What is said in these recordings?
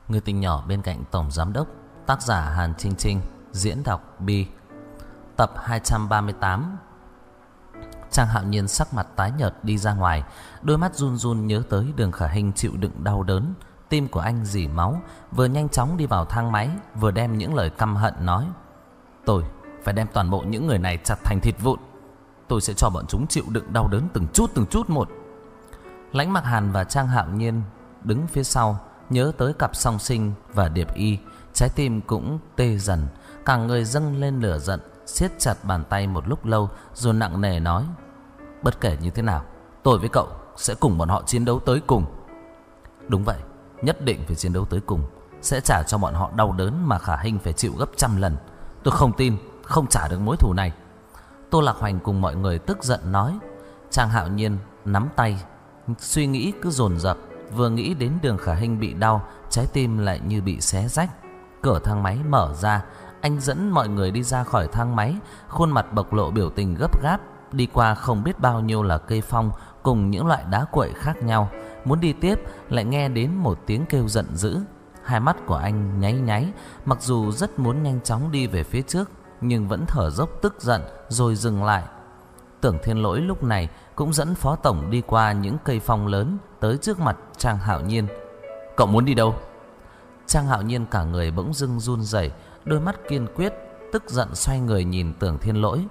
Người tình nhỏ bên cạnh Tổng Giám Đốc. Tác giả Hàn Trinh Trinh. Diễn đọc Bi. Tập 238. Trang Hạo Nhiên sắc mặt tái nhợt đi ra ngoài, đôi mắt run run nhớ tới Đường Khả Hinh chịu đựng đau đớn. Tim của anh rỉ máu, vừa nhanh chóng đi vào thang máy, vừa đem những lời căm hận nói: tôi phải đem toàn bộ những người này chặt thành thịt vụn. Tôi sẽ cho bọn chúng chịu đựng đau đớn từng chút một. Lãnh Mặc Hàn và Trang Hạo Nhiên đứng phía sau, nhớ tới cặp song sinh và Điệp Y, trái tim cũng tê dần, cả người dâng lên lửa giận, siết chặt bàn tay một lúc lâu rồi nặng nề nói: bất kể như thế nào, tôi với cậu sẽ cùng bọn họ chiến đấu tới cùng. Đúng vậy, nhất định phải chiến đấu tới cùng, sẽ trả cho bọn họ đau đớn mà Khả Hinh phải chịu gấp trăm lần. Tôi không tin không trả được mối thù này. Tô Lạc Hoành cùng mọi người tức giận nói. Trang Hạo Nhiên nắm tay, suy nghĩ cứ dồn dập, vừa nghĩ đến Đường Khả Hinh bị đau, trái tim lại như bị xé rách. Cửa thang máy mở ra, anh dẫn mọi người đi ra khỏi thang máy, khuôn mặt bộc lộ biểu tình gấp gáp, đi qua không biết bao nhiêu là cây phong cùng những loại đá quậy khác nhau. Muốn đi tiếp lại nghe đến một tiếng kêu giận dữ. Hai mắt của anh nháy nháy, mặc dù rất muốn nhanh chóng đi về phía trước, nhưng vẫn thở dốc tức giận rồi dừng lại. Tưởng Thiên Lỗi lúc này cũng dẫn Phó Tổng đi qua những cây phong lớn, tới trước mặt Trang Hạo Nhiên. Cậu muốn đi đâu? Trang Hạo Nhiên cả người bỗng dưng run rẩy, đôi mắt kiên quyết, tức giận xoay người nhìn Tưởng Thiên Lỗi.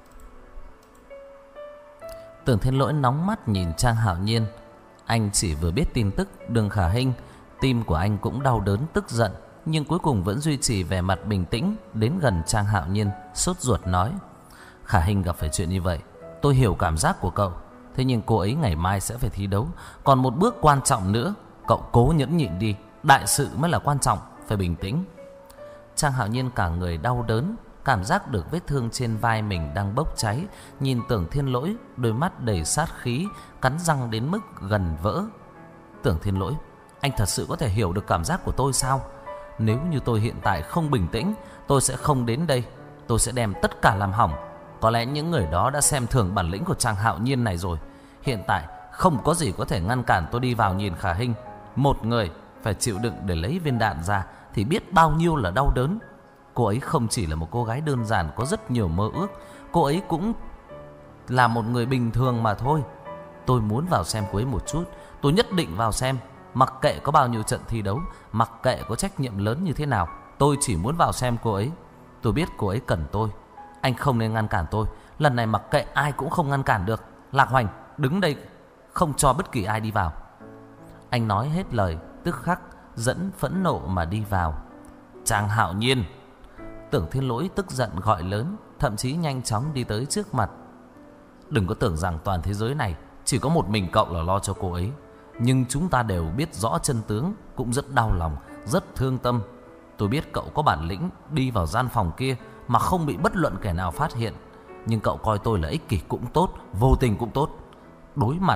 Tưởng Thiên Lỗi nóng mắt nhìn Trang Hạo Nhiên. Anh chỉ vừa biết tin tức Đường Khả Hinh, tim của anh cũng đau đớn tức giận, nhưng cuối cùng vẫn duy trì vẻ mặt bình tĩnh, đến gần Trang Hạo Nhiên, sốt ruột nói: Khả Hinh gặp phải chuyện như vậy, tôi hiểu cảm giác của cậu. Thế nhưng cô ấy ngày mai sẽ phải thi đấu, còn một bước quan trọng nữa, cậu cố nhẫn nhịn đi, đại sự mới là quan trọng, phải bình tĩnh. Trang Hạo Nhiên cả người đau đớn, cảm giác được vết thương trên vai mình đang bốc cháy, nhìn Tưởng Thiên Lỗi, đôi mắt đầy sát khí, cắn răng đến mức gần vỡ. Tưởng Thiên Lỗi, anh thật sự có thể hiểu được cảm giác của tôi sao? Nếu như tôi hiện tại không bình tĩnh, tôi sẽ không đến đây, tôi sẽ đem tất cả làm hỏng. Có lẽ những người đó đã xem thường bản lĩnh của Trang Hạo Nhiên này rồi. Hiện tại không có gì có thể ngăn cản tôi đi vào nhìn Khả Hinh. Một người phải chịu đựng để lấy viên đạn ra thì biết bao nhiêu là đau đớn. Cô ấy không chỉ là một cô gái đơn giản có rất nhiều mơ ước, cô ấy cũng là một người bình thường mà thôi. Tôi muốn vào xem cô ấy một chút, tôi nhất định vào xem. Mặc kệ có bao nhiêu trận thi đấu, mặc kệ có trách nhiệm lớn như thế nào, tôi chỉ muốn vào xem cô ấy. Tôi biết cô ấy cần tôi, anh không nên ngăn cản tôi. Lần này mặc kệ ai cũng không ngăn cản được. Lạc Hoành, đứng đây, không cho bất kỳ ai đi vào. Anh nói hết lời, tức khắc dẫn phẫn nộ mà đi vào. Trang Hạo Nhiên! Tưởng Thiên Lỗi tức giận gọi lớn, thậm chí nhanh chóng đi tới trước mặt. Đừng có tưởng rằng toàn thế giới này chỉ có một mình cậu là lo cho cô ấy. Nhưng chúng ta đều biết rõ chân tướng, cũng rất đau lòng, rất thương tâm. Tôi biết cậu có bản lĩnh đi vào gian phòng kia mà không bị bất luận kẻ nào phát hiện. Nhưng cậu coi tôi là ích kỷ cũng tốt, vô tình cũng tốt. Đối mặt,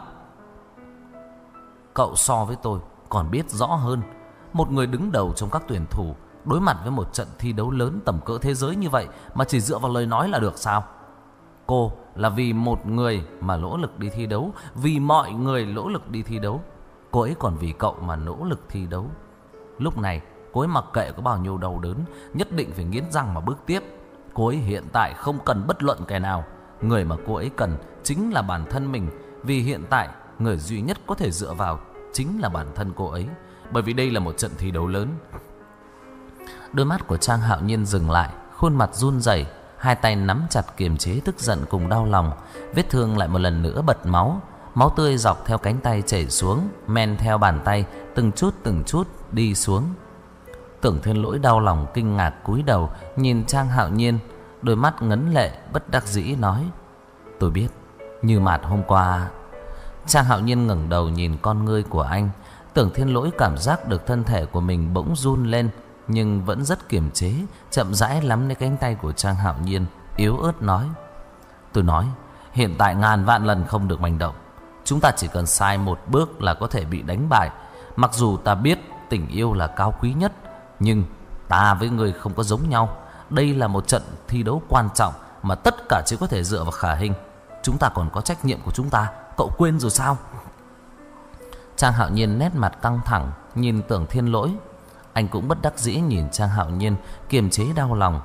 cậu so với tôi còn biết rõ hơn. Một người đứng đầu trong các tuyển thủ, đối mặt với một trận thi đấu lớn tầm cỡ thế giới như vậy mà chỉ dựa vào lời nói là được sao? Cô là vì một người mà nỗ lực đi thi đấu, vì mọi người nỗ lực đi thi đấu. Cô ấy còn vì cậu mà nỗ lực thi đấu. Lúc này cô ấy mặc kệ có bao nhiêu đau đớn, nhất định phải nghiến răng mà bước tiếp. Cô ấy hiện tại không cần bất luận kẻ nào. Người mà cô ấy cần chính là bản thân mình. Vì hiện tại người duy nhất có thể dựa vào chính là bản thân cô ấy. Bởi vì đây là một trận thi đấu lớn. Đôi mắt của Trang Hạo Nhiên dừng lại, khuôn mặt run rẩy, hai tay nắm chặt kiềm chế tức giận cùng đau lòng. Vết thương lại một lần nữa bật máu, máu tươi dọc theo cánh tay chảy xuống, men theo bàn tay từng chút đi xuống. Tưởng Thiên Lỗi đau lòng kinh ngạc cúi đầu nhìn Trang Hạo Nhiên, đôi mắt ngấn lệ bất đắc dĩ nói: tôi biết, như mạt hôm qua. Trang Hạo Nhiên ngẩng đầu nhìn con ngươi của anh. Tưởng Thiên Lỗi cảm giác được thân thể của mình bỗng run lên, nhưng vẫn rất kiềm chế, chậm rãi nắm lấy cánh tay của Trang Hạo Nhiên, yếu ớt nói: tôi nói, hiện tại ngàn vạn lần không được manh động. Chúng ta chỉ cần sai một bước là có thể bị đánh bại. Mặc dù ta biết tình yêu là cao quý nhất, nhưng ta với người không có giống nhau. Đây là một trận thi đấu quan trọng mà tất cả chỉ có thể dựa vào Khả Hinh. Chúng ta còn có trách nhiệm của chúng ta, cậu quên rồi sao? Trang Hạo Nhiên nét mặt căng thẳng nhìn Tưởng Thiên Lỗi. Anh cũng bất đắc dĩ nhìn Trang Hạo Nhiên, kiềm chế đau lòng.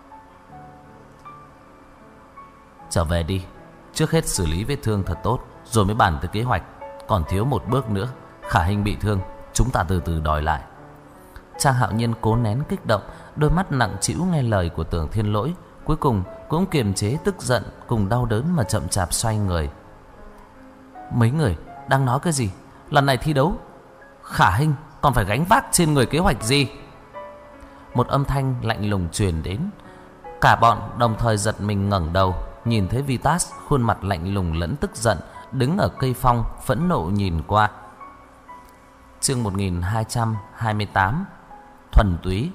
Trở về đi, trước hết xử lý vết thương thật tốt, rồi mới bàn tới kế hoạch. Còn thiếu một bước nữa, Khả Hinh bị thương, chúng ta từ từ đòi lại. Trang Hạo Nhiên cố nén kích động, đôi mắt nặng trĩu nghe lời của Tưởng Thiên Lỗi, cuối cùng cũng kiềm chế tức giận cùng đau đớn mà chậm chạp xoay người. Mấy người đang nói cái gì? Lần này thi đấu Khả Hinh còn phải gánh vác trên người kế hoạch gì? Một âm thanh lạnh lùng truyền đến. Cả bọn đồng thời giật mình ngẩng đầu, nhìn thấy Vitas khuôn mặt lạnh lùng lẫn tức giận đứng ở cây phong, phẫn nộ nhìn qua. Chương 1228 Thuần túy.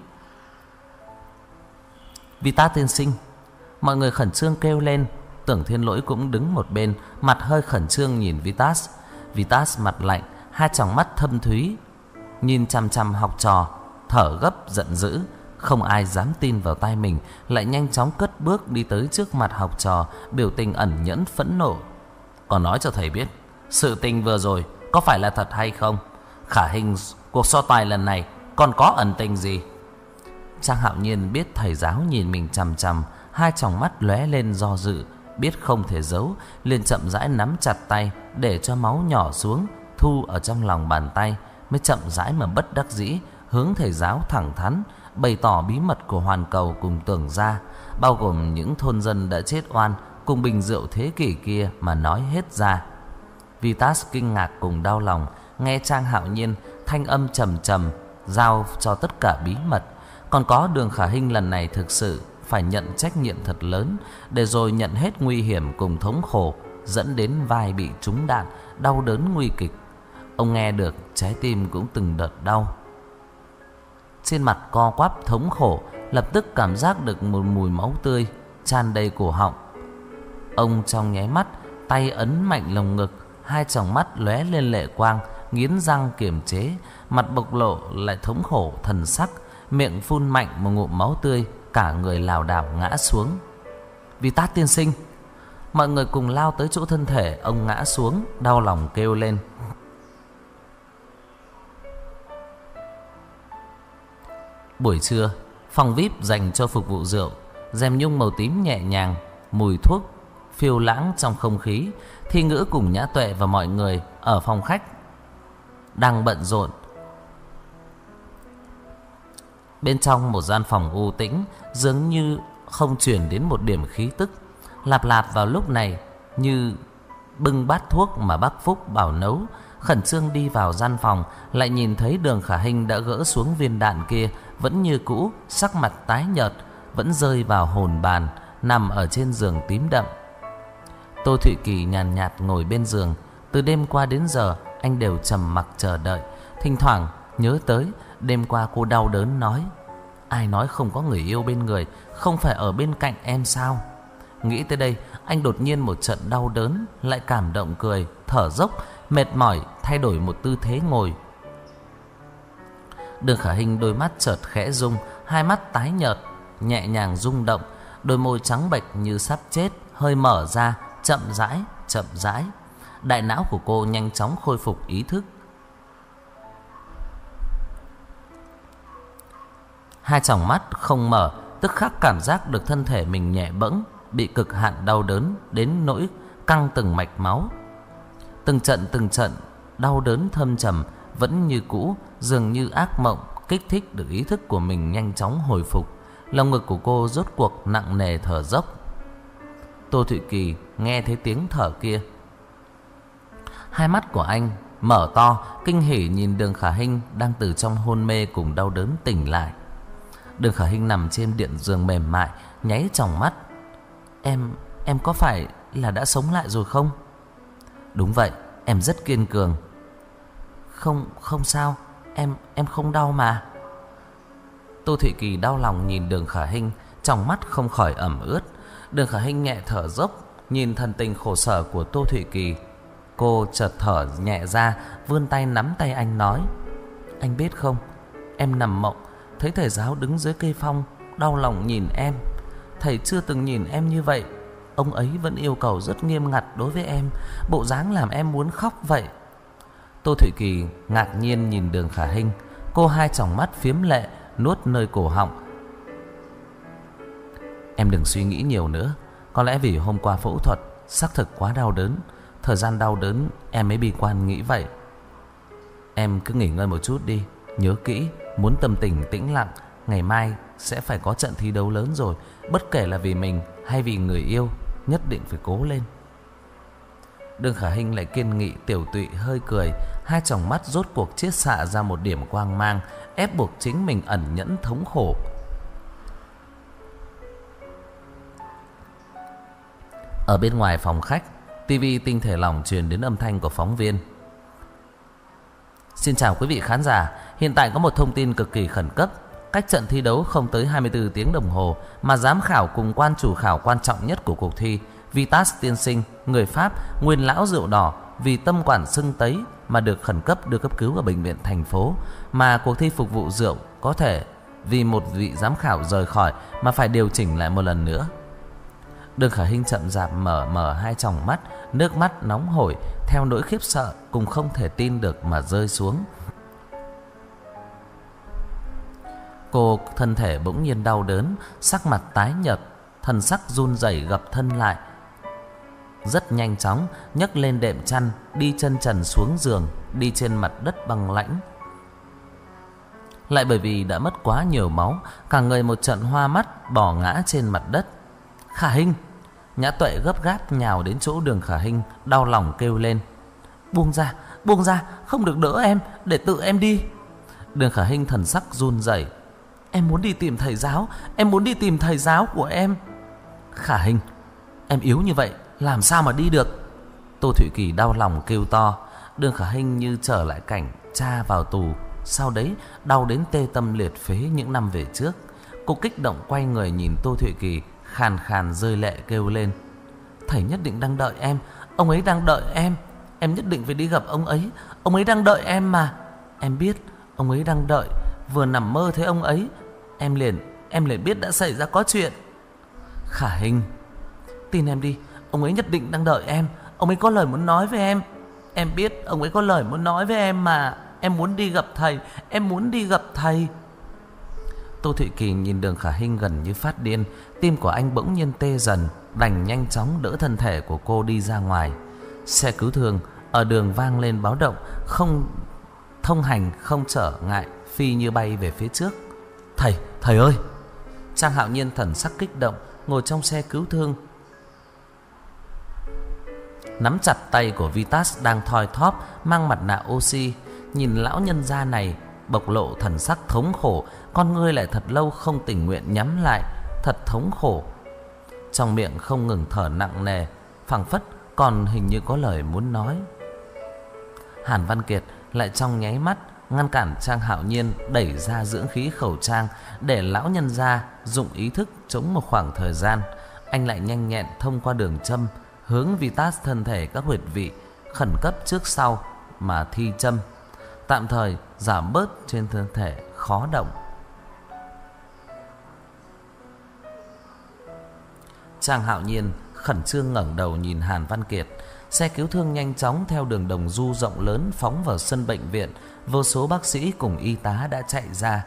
Vitas tiên sinh. Mọi người khẩn trương kêu lên. Tưởng Thiên Lỗi cũng đứng một bên, mặt hơi khẩn trương nhìn Vitas. Vitas mặt lạnh, hai tròng mắt thâm thúy nhìn chằm chằm học trò, thở gấp giận dữ. Không ai dám tin vào tai mình, lại nhanh chóng cất bước đi tới trước mặt học trò, biểu tình ẩn nhẫn phẫn nộ. Còn nói cho thầy biết, sự tình vừa rồi có phải là thật hay không? Khả Hinh, cuộc so tài lần này còn có ẩn tình gì? Trang Hạo Nhiên biết thầy giáo nhìn mình chằm chằm, hai tròng mắt lóe lên do dự, biết không thể giấu, liền chậm rãi nắm chặt tay để cho máu nhỏ xuống, thu ở trong lòng bàn tay, mới chậm rãi mà bất đắc dĩ hướng thầy giáo thẳng thắn bày tỏ bí mật của hoàn cầu cùng Tưởng gia, bao gồm những thôn dân đã chết oan cùng bình rượu thế kỷ kia mà nói hết ra. Vitas kinh ngạc cùng đau lòng nghe Trang Hạo Nhiên thanh âm trầm trầm giao cho tất cả bí mật. Còn có Đường Khả Hinh lần này thực sự phải nhận trách nhiệm thật lớn, để rồi nhận hết nguy hiểm cùng thống khổ, dẫn đến vai bị trúng đạn, đau đớn nguy kịch. Ông nghe được trái tim cũng từng đợt đau, trên mặt co quắp thống khổ, lập tức cảm giác được một mùi máu tươi tràn đầy cổ họng. Ông trong nháy mắt tay ấn mạnh lồng ngực, hai tròng mắt lóe lên lệ quang, nghiến răng kiềm chế, mặt bộc lộ lại thống khổ thần sắc, miệng phun mạnh một ngụm máu tươi, cả người lảo đảo ngã xuống. Vitas tiên sinh. Mọi người cùng lao tới chỗ thân thể ông ngã xuống, đau lòng kêu lên. Buổi trưa, phòng VIP dành cho phục vụ rượu, rèm nhung màu tím nhẹ nhàng, mùi thuốc phiêu lãng trong không khí. Thi Ngữ cùng Nhã Tuệ và mọi người ở phòng khách đang bận rộn. Bên trong một gian phòng u tĩnh, dường như không truyền đến một điểm khí tức. Lạp Lạp vào lúc này như bưng bát thuốc mà bác Phúc bảo nấu, khẩn trương đi vào gian phòng, lại nhìn thấy Đường Khả Hinh đã gỡ xuống viên đạn kia, vẫn như cũ, sắc mặt tái nhợt, vẫn rơi vào hồn bàn, nằm ở trên giường tím đậm. Tô Thụy Kỳ nhàn nhạt ngồi bên giường. Từ đêm qua đến giờ anh đều trầm mặc chờ đợi, thỉnh thoảng nhớ tới đêm qua cô đau đớn nói: ai nói không có người yêu bên người, không phải ở bên cạnh em sao? Nghĩ tới đây, anh đột nhiên một trận đau đớn, lại cảm động cười, thở dốc, mệt mỏi thay đổi một tư thế ngồi. Đường Khả Hinh đôi mắt chợt khẽ rung, hai mắt tái nhợt, nhẹ nhàng rung động, đôi môi trắng bệch như sắp chết hơi mở ra, chậm rãi, chậm rãi. Đại não của cô nhanh chóng khôi phục ý thức. Hai tròng mắt không mở, tức khắc cảm giác được thân thể mình nhẹ bẫng, bị cực hạn đau đớn đến nỗi căng từng mạch máu. Từng trận đau đớn thâm trầm vẫn như cũ, dường như ác mộng, kích thích được ý thức của mình nhanh chóng hồi phục. Lồng ngực của cô rốt cuộc nặng nề thở dốc. Tô Thụy Kỳ nghe thấy tiếng thở kia, hai mắt của anh mở to, kinh hỉ nhìn Đường Khả Hinh đang từ trong hôn mê cùng đau đớn tỉnh lại. Đường Khả Hinh nằm trên điện giường mềm mại, nháy tròng mắt. Em có phải là đã sống lại rồi không? Đúng vậy, em rất kiên cường. Không sao, em không đau mà. Tô Thụy Kỳ đau lòng nhìn Đường Khả Hinh, trong mắt không khỏi ẩm ướt. Đường Khả Hinh nhẹ thở dốc, nhìn thần tình khổ sở của Tô Thụy Kỳ. Cô chợt thở nhẹ ra, vươn tay nắm tay anh nói: anh biết không, em nằm mộng thấy thầy giáo đứng dưới cây phong, đau lòng nhìn em. Thầy chưa từng nhìn em như vậy. Ông ấy vẫn yêu cầu rất nghiêm ngặt đối với em, bộ dáng làm em muốn khóc vậy. Tô Thụy Kỳ ngạc nhiên nhìn Đường Khả Hinh, Cô hai tròng mắt phiếm lệ, nuốt nơi cổ họng. Em đừng suy nghĩ nhiều nữa. Có lẽ vì hôm qua phẫu thuật xác thực quá đau đớn, thời gian đau đớn em mới bi quan nghĩ vậy. Em cứ nghỉ ngơi một chút đi. Nhớ kỹ, muốn tâm tình tĩnh lặng. Ngày mai sẽ phải có trận thi đấu lớn rồi. Bất kể là vì mình hay vì người yêu, nhất định phải cố lên. Đường Khả Hinh lại kiên nghị tiểu tụy hơi cười. Hai tròng mắt rốt cuộc chiết xạ ra một điểm quang mang, ép buộc chính mình ẩn nhẫn thống khổ. Ở bên ngoài phòng khách, tivi tinh thể lỏng truyền đến âm thanh của phóng viên. Xin chào quý vị khán giả. Hiện tại có một thông tin cực kỳ khẩn cấp. Cách trận thi đấu không tới 24 tiếng đồng hồ mà giám khảo cùng quan chủ khảo quan trọng nhất của cuộc thi, Vitas tiên sinh, người Pháp, nguyên lão rượu đỏ, vì tâm quản sưng tấy mà được khẩn cấp đưa cấp cứu ở bệnh viện thành phố. Mà cuộc thi phục vụ rượu có thể vì một vị giám khảo rời khỏi mà phải điều chỉnh lại một lần nữa. Đường Khả Hinh chậm rạp mở hai tròng mắt, nước mắt nóng hổi theo nỗi khiếp sợ cùng không thể tin được mà rơi xuống. Cô thân thể bỗng nhiên đau đớn, sắc mặt tái nhợt, thần sắc run rẩy gập thân lại. Rất nhanh chóng nhấc lên đệm chăn, đi chân trần xuống giường, đi trên mặt đất băng lãnh. Lại bởi vì đã mất quá nhiều máu, cả người một trận hoa mắt bò ngã trên mặt đất. Khả Hinh! Nhã Tuệ gấp gáp nhào đến chỗ Đường Khả Hinh, đau lòng kêu lên. Buông ra, không được đỡ em, để tự em đi. Đường Khả Hinh thần sắc run rẩy. Em muốn đi tìm thầy giáo, em muốn đi tìm thầy giáo của em. Khả Hinh, em yếu như vậy, làm sao mà đi được? Tô Thụy Kỳ đau lòng kêu to. Đường Khả Hinh như trở lại cảnh cha vào tù, sau đấy đau đến tê tâm liệt phế những năm về trước. Cô kích động quay người nhìn Tô Thụy Kỳ, khàn khàn rơi lệ kêu lên. Thầy nhất định đang đợi em, ông ấy đang đợi em nhất định phải đi gặp ông ấy đang đợi em mà. Em biết ông ấy đang đợi, vừa nằm mơ thấy ông ấy, em liền biết đã xảy ra có chuyện. Khả Hinh, tin em đi, ông ấy nhất định đang đợi em, ông ấy có lời muốn nói với em. Em biết ông ấy có lời muốn nói với em mà. Em muốn đi gặp thầy, Tô Thụy Kỳ nhìn Đường Khả Hinh gần như phát điên. Tim của anh bỗng nhiên tê dần, đành nhanh chóng đỡ thân thể của cô đi ra ngoài. Xe cứu thương ở đường vang lên báo động, không thông hành không trở ngại, phi như bay về phía trước. Thầy ơi! Trang Hạo Nhiên thần sắc kích động ngồi trong xe cứu thương, nắm chặt tay của Vitas đang thoi thóp mang mặt nạ oxy. Nhìn lão nhân gia này bộc lộ thần sắc thống khổ, con ngươi lại thật lâu không tình nguyện nhắm lại, thật thống khổ. Trong miệng không ngừng thở nặng nề, phảng phất còn hình như có lời muốn nói. Hàn Văn Kiệt lại trong nháy mắt ngăn cản Trang Hạo Nhiên đẩy ra dưỡng khí khẩu trang, để lão nhân gia dụng ý thức chống một khoảng thời gian. Anh lại nhanh nhẹn thông qua đường châm hướng Vitas thân thể các huyệt vị khẩn cấp trước sau mà thi châm, tạm thời giảm bớt trên thân thể khó động. Trang Hạo Nhiên khẩn trương ngẩng đầu nhìn Hàn Văn Kiệt. Xe cứu thương nhanh chóng theo đường đồng du rộng lớn phóng vào sân bệnh viện. Vô số bác sĩ cùng y tá đã chạy ra.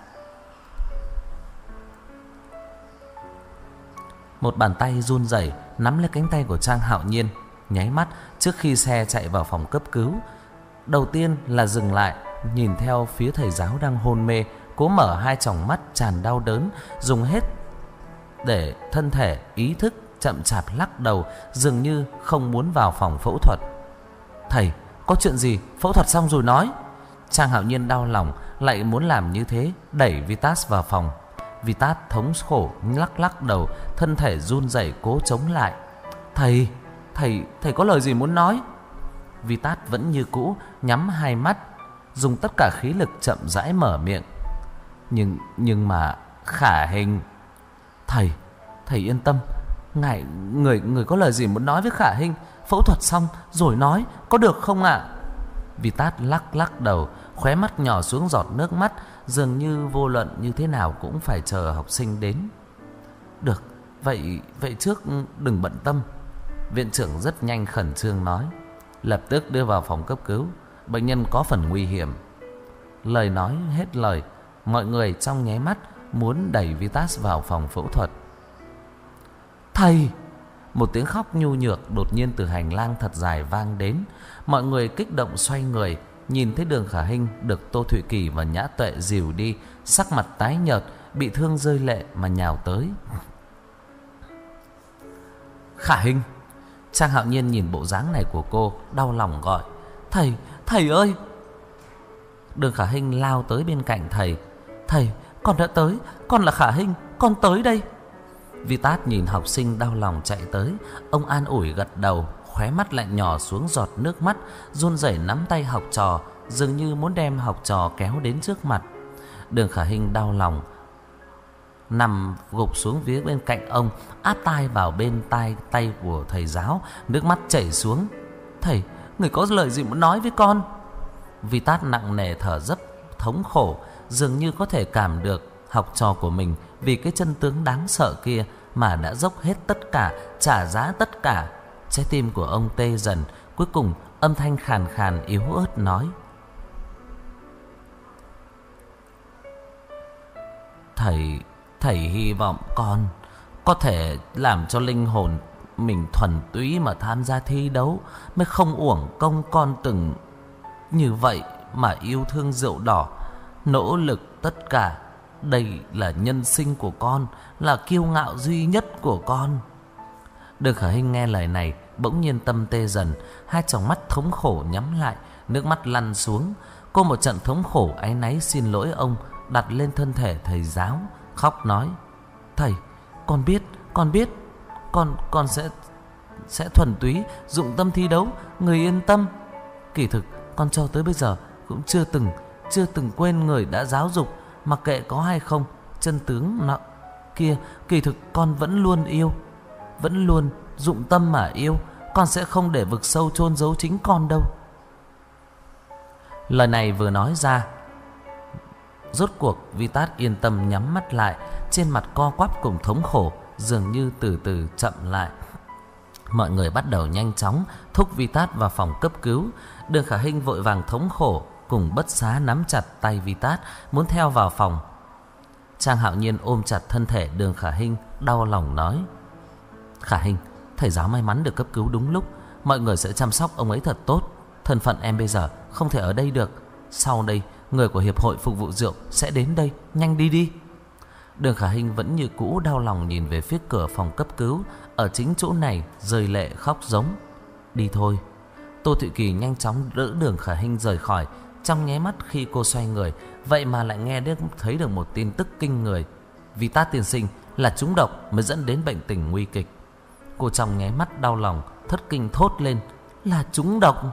Một bàn tay run rẩy nắm lấy cánh tay của Trang Hạo Nhiên, nháy mắt trước khi xe chạy vào phòng cấp cứu. Đầu tiên là dừng lại, nhìn theo phía thầy giáo đang hôn mê, cố mở hai tròng mắt tràn đau đớn, dùng hết để thân thể ý thức chậm chạp lắc đầu, dường như không muốn vào phòng phẫu thuật. Thầy, có chuyện gì? Phẫu thuật xong rồi nói. Trang Hạo Nhiên đau lòng, lại muốn làm như thế, đẩy Vitas vào phòng. Vitas thống khổ lắc đầu, thân thể run rẩy cố chống lại. Thầy có lời gì muốn nói? Vitas vẫn như cũ, nhắm hai mắt, dùng tất cả khí lực chậm rãi mở miệng. Nhưng mà Khả Hinh. Thầy yên tâm, người có lời gì muốn nói với Khả Hinh, phẫu thuật xong rồi nói, có được không ạ? Vitas lắc đầu, khóe mắt nhỏ xuống giọt nước mắt, dường như vô luận như thế nào cũng phải chờ học sinh đến. Được, vậy trước đừng bận tâm. Viện trưởng rất nhanh khẩn trương nói. Lập tức đưa vào phòng cấp cứu, bệnh nhân có phần nguy hiểm. lời nói hết lời, mọi người trong nháy mắt muốn đẩy Vitas vào phòng phẫu thuật. Thầy! Một tiếng khóc nhu nhược đột nhiên từ hành lang thật dài vang đến. Mọi người kích động xoay người, nhìn thấy Đường Khả Hinh được Tô Thụy Kỳ và Nhã Tuệ dìu đi, sắc mặt tái nhợt, bị thương rơi lệ mà nhào tới. Khả Hinh! Trang Hạo Nhiên nhìn bộ dáng này của cô, đau lòng gọi: Thầy! Thầy ơi! Đường Khả Hinh lao tới bên cạnh thầy. Thầy! Con đã tới! Con là Khả Hinh! Con tới đây! Vitas nhìn học sinh đau lòng chạy tới. Ông an ủi gật đầu, khóe mắt lại nhỏ xuống giọt nước mắt, run rẩy nắm tay học trò, dường như muốn đem học trò kéo đến trước mặt. Đường Khả Hinh đau lòng nằm gục xuống phía bên cạnh ông, áp tai vào bên tay của thầy giáo, nước mắt chảy xuống. Thầy! Người có lời gì muốn nói với con? Vitas nặng nề thở dấp, thống khổ, dường như có thể cảm được học trò của mình vì cái chân tướng đáng sợ kia mà đã dốc hết tất cả, trả giá tất cả. Trái tim của ông tê dần, cuối cùng âm thanh khàn khàn yếu ớt nói: Thầy hy vọng con có thể làm cho linh hồn mình thuần túy mà tham gia thi đấu, mới không uổng công con từng như vậy mà yêu thương rượu đỏ, nỗ lực tất cả. Đây là nhân sinh của con, là kiêu ngạo duy nhất của con. Đường Khả Hinh nghe lời này bỗng nhiên tâm tê dần, hai tròng mắt thống khổ nhắm lại, nước mắt lăn xuống. Cô một trận thống khổ áy náy xin lỗi ông, đặt lên thân thể thầy giáo, khóc nói: Thầy! Con biết con sẽ thuần túy dụng tâm thi đấu, người yên tâm. Kỳ thực con cho tới bây giờ cũng chưa từng quên người đã giáo dục, mặc kệ có hay không chân tướng nọ kia, kỳ thực con vẫn luôn yêu, vẫn luôn dụng tâm mà yêu. Con sẽ không để vực sâu chôn giấu chính con đâu. Lời này vừa nói ra, rốt cuộc Vitas yên tâm nhắm mắt lại, trên mặt co quắp cùng thống khổ dường như từ từ chậm lại. Mọi người bắt đầu nhanh chóng thúc Vitas vào phòng cấp cứu. Đường Khả Hinh vội vàng thống khổ cùng bất xá nắm chặt tay Vitas, muốn theo vào phòng. Trang Hạo Nhiên ôm chặt thân thể Đường Khả Hinh, đau lòng nói: Khả Hinh, thầy giáo may mắn được cấp cứu đúng lúc, mọi người sẽ chăm sóc ông ấy thật tốt. Thân phận em bây giờ không thể ở đây được, sau đây người của hiệp hội phục vụ rượu sẽ đến đây, nhanh đi đi. Đường Khả Hinh vẫn như cũ đau lòng nhìn về phía cửa phòng cấp cứu, ở chính chỗ này rơi lệ khóc giống. Đi thôi. Tô Thụy Kỳ nhanh chóng đỡ Đường Khả Hinh rời khỏi. Trong nháy mắt khi cô xoay người, vậy mà lại nghe thấy được một tin tức kinh người: Vitas tiên sinh là trúng độc mới dẫn đến bệnh tình nguy kịch. Cô trong nháy mắt đau lòng, thất kinh thốt lên: Là trúng độc!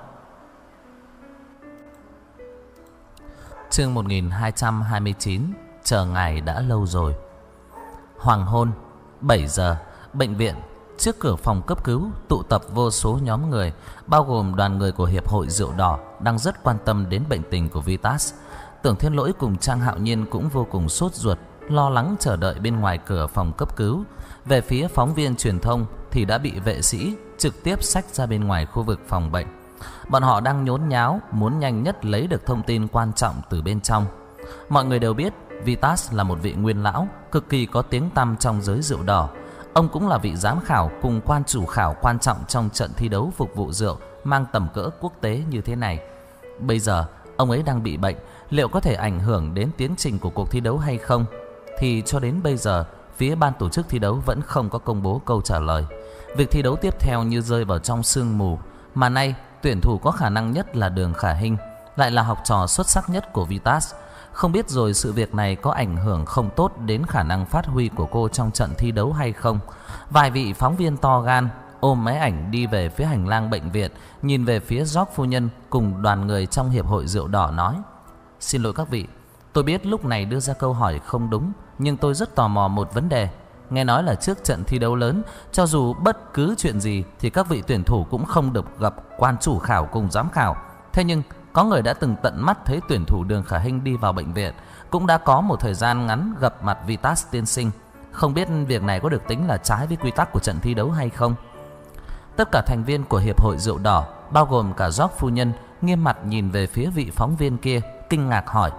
Chương 1229: Chờ ngài đã lâu rồi. Hoàng hôn 7 giờ, bệnh viện. Trước cửa phòng cấp cứu tụ tập vô số nhóm người, bao gồm đoàn người của hiệp hội rượu đỏ đang rất quan tâm đến bệnh tình của Vitas. Tưởng Thiên Lỗi cùng Trang Hạo Nhiên cũng vô cùng sốt ruột, lo lắng chờ đợi bên ngoài cửa phòng cấp cứu. Về phía phóng viên truyền thông thì đã bị vệ sĩ trực tiếp xách ra bên ngoài khu vực phòng bệnh. Bọn họ đang nhốn nháo muốn nhanh nhất lấy được thông tin quan trọng từ bên trong. Mọi người đều biết Vitas là một vị nguyên lão cực kỳ có tiếng tăm trong giới rượu đỏ. Ông cũng là vị giám khảo cùng quan chủ khảo quan trọng trong trận thi đấu phục vụ rượu mang tầm cỡ quốc tế như thế này. Bây giờ ông ấy đang bị bệnh, liệu có thể ảnh hưởng đến tiến trình của cuộc thi đấu hay không? Thì cho đến bây giờ, phía ban tổ chức thi đấu vẫn không có công bố câu trả lời. Việc thi đấu tiếp theo như rơi vào trong sương mù. Mà nay, tuyển thủ có khả năng nhất là Đường Khả Hinh, lại là học trò xuất sắc nhất của Vitas. Không biết rồi sự việc này có ảnh hưởng không tốt đến khả năng phát huy của cô trong trận thi đấu hay không. Vài vị phóng viên to gan ôm máy ảnh đi về phía hành lang bệnh viện, nhìn về phía George phu nhân cùng đoàn người trong hiệp hội rượu đỏ nói: Xin lỗi các vị, tôi biết lúc này đưa ra câu hỏi không đúng, nhưng tôi rất tò mò một vấn đề. Nghe nói là trước trận thi đấu lớn, cho dù bất cứ chuyện gì thì các vị tuyển thủ cũng không được gặp quan chủ khảo cùng giám khảo. Thế nhưng có người đã từng tận mắt thấy tuyển thủ Đường Khả Hinh đi vào bệnh viện, cũng đã có một thời gian ngắn gặp mặt Vitas tiên sinh. Không biết việc này có được tính là trái với quy tắc của trận thi đấu hay không? Tất cả thành viên của hiệp hội rượu đỏ, bao gồm cả George phu nhân, nghiêm mặt nhìn về phía vị phóng viên kia, kinh ngạc hỏi: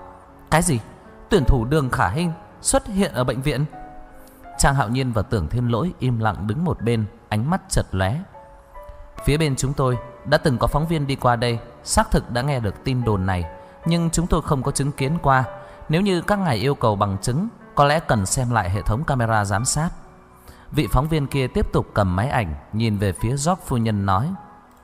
Cái gì? Tuyển thủ Đường Khả Hinh xuất hiện ở bệnh viện? Trang Hạo Nhiên và Tưởng Thiên Lỗi im lặng đứng một bên, ánh mắt chật lóe. Phía bên chúng tôi đã từng có phóng viên đi qua đây, xác thực đã nghe được tin đồn này, nhưng chúng tôi không có chứng kiến qua. Nếu như các ngài yêu cầu bằng chứng, có lẽ cần xem lại hệ thống camera giám sát. Vị phóng viên kia tiếp tục cầm máy ảnh, nhìn về phía George phu nhân nói: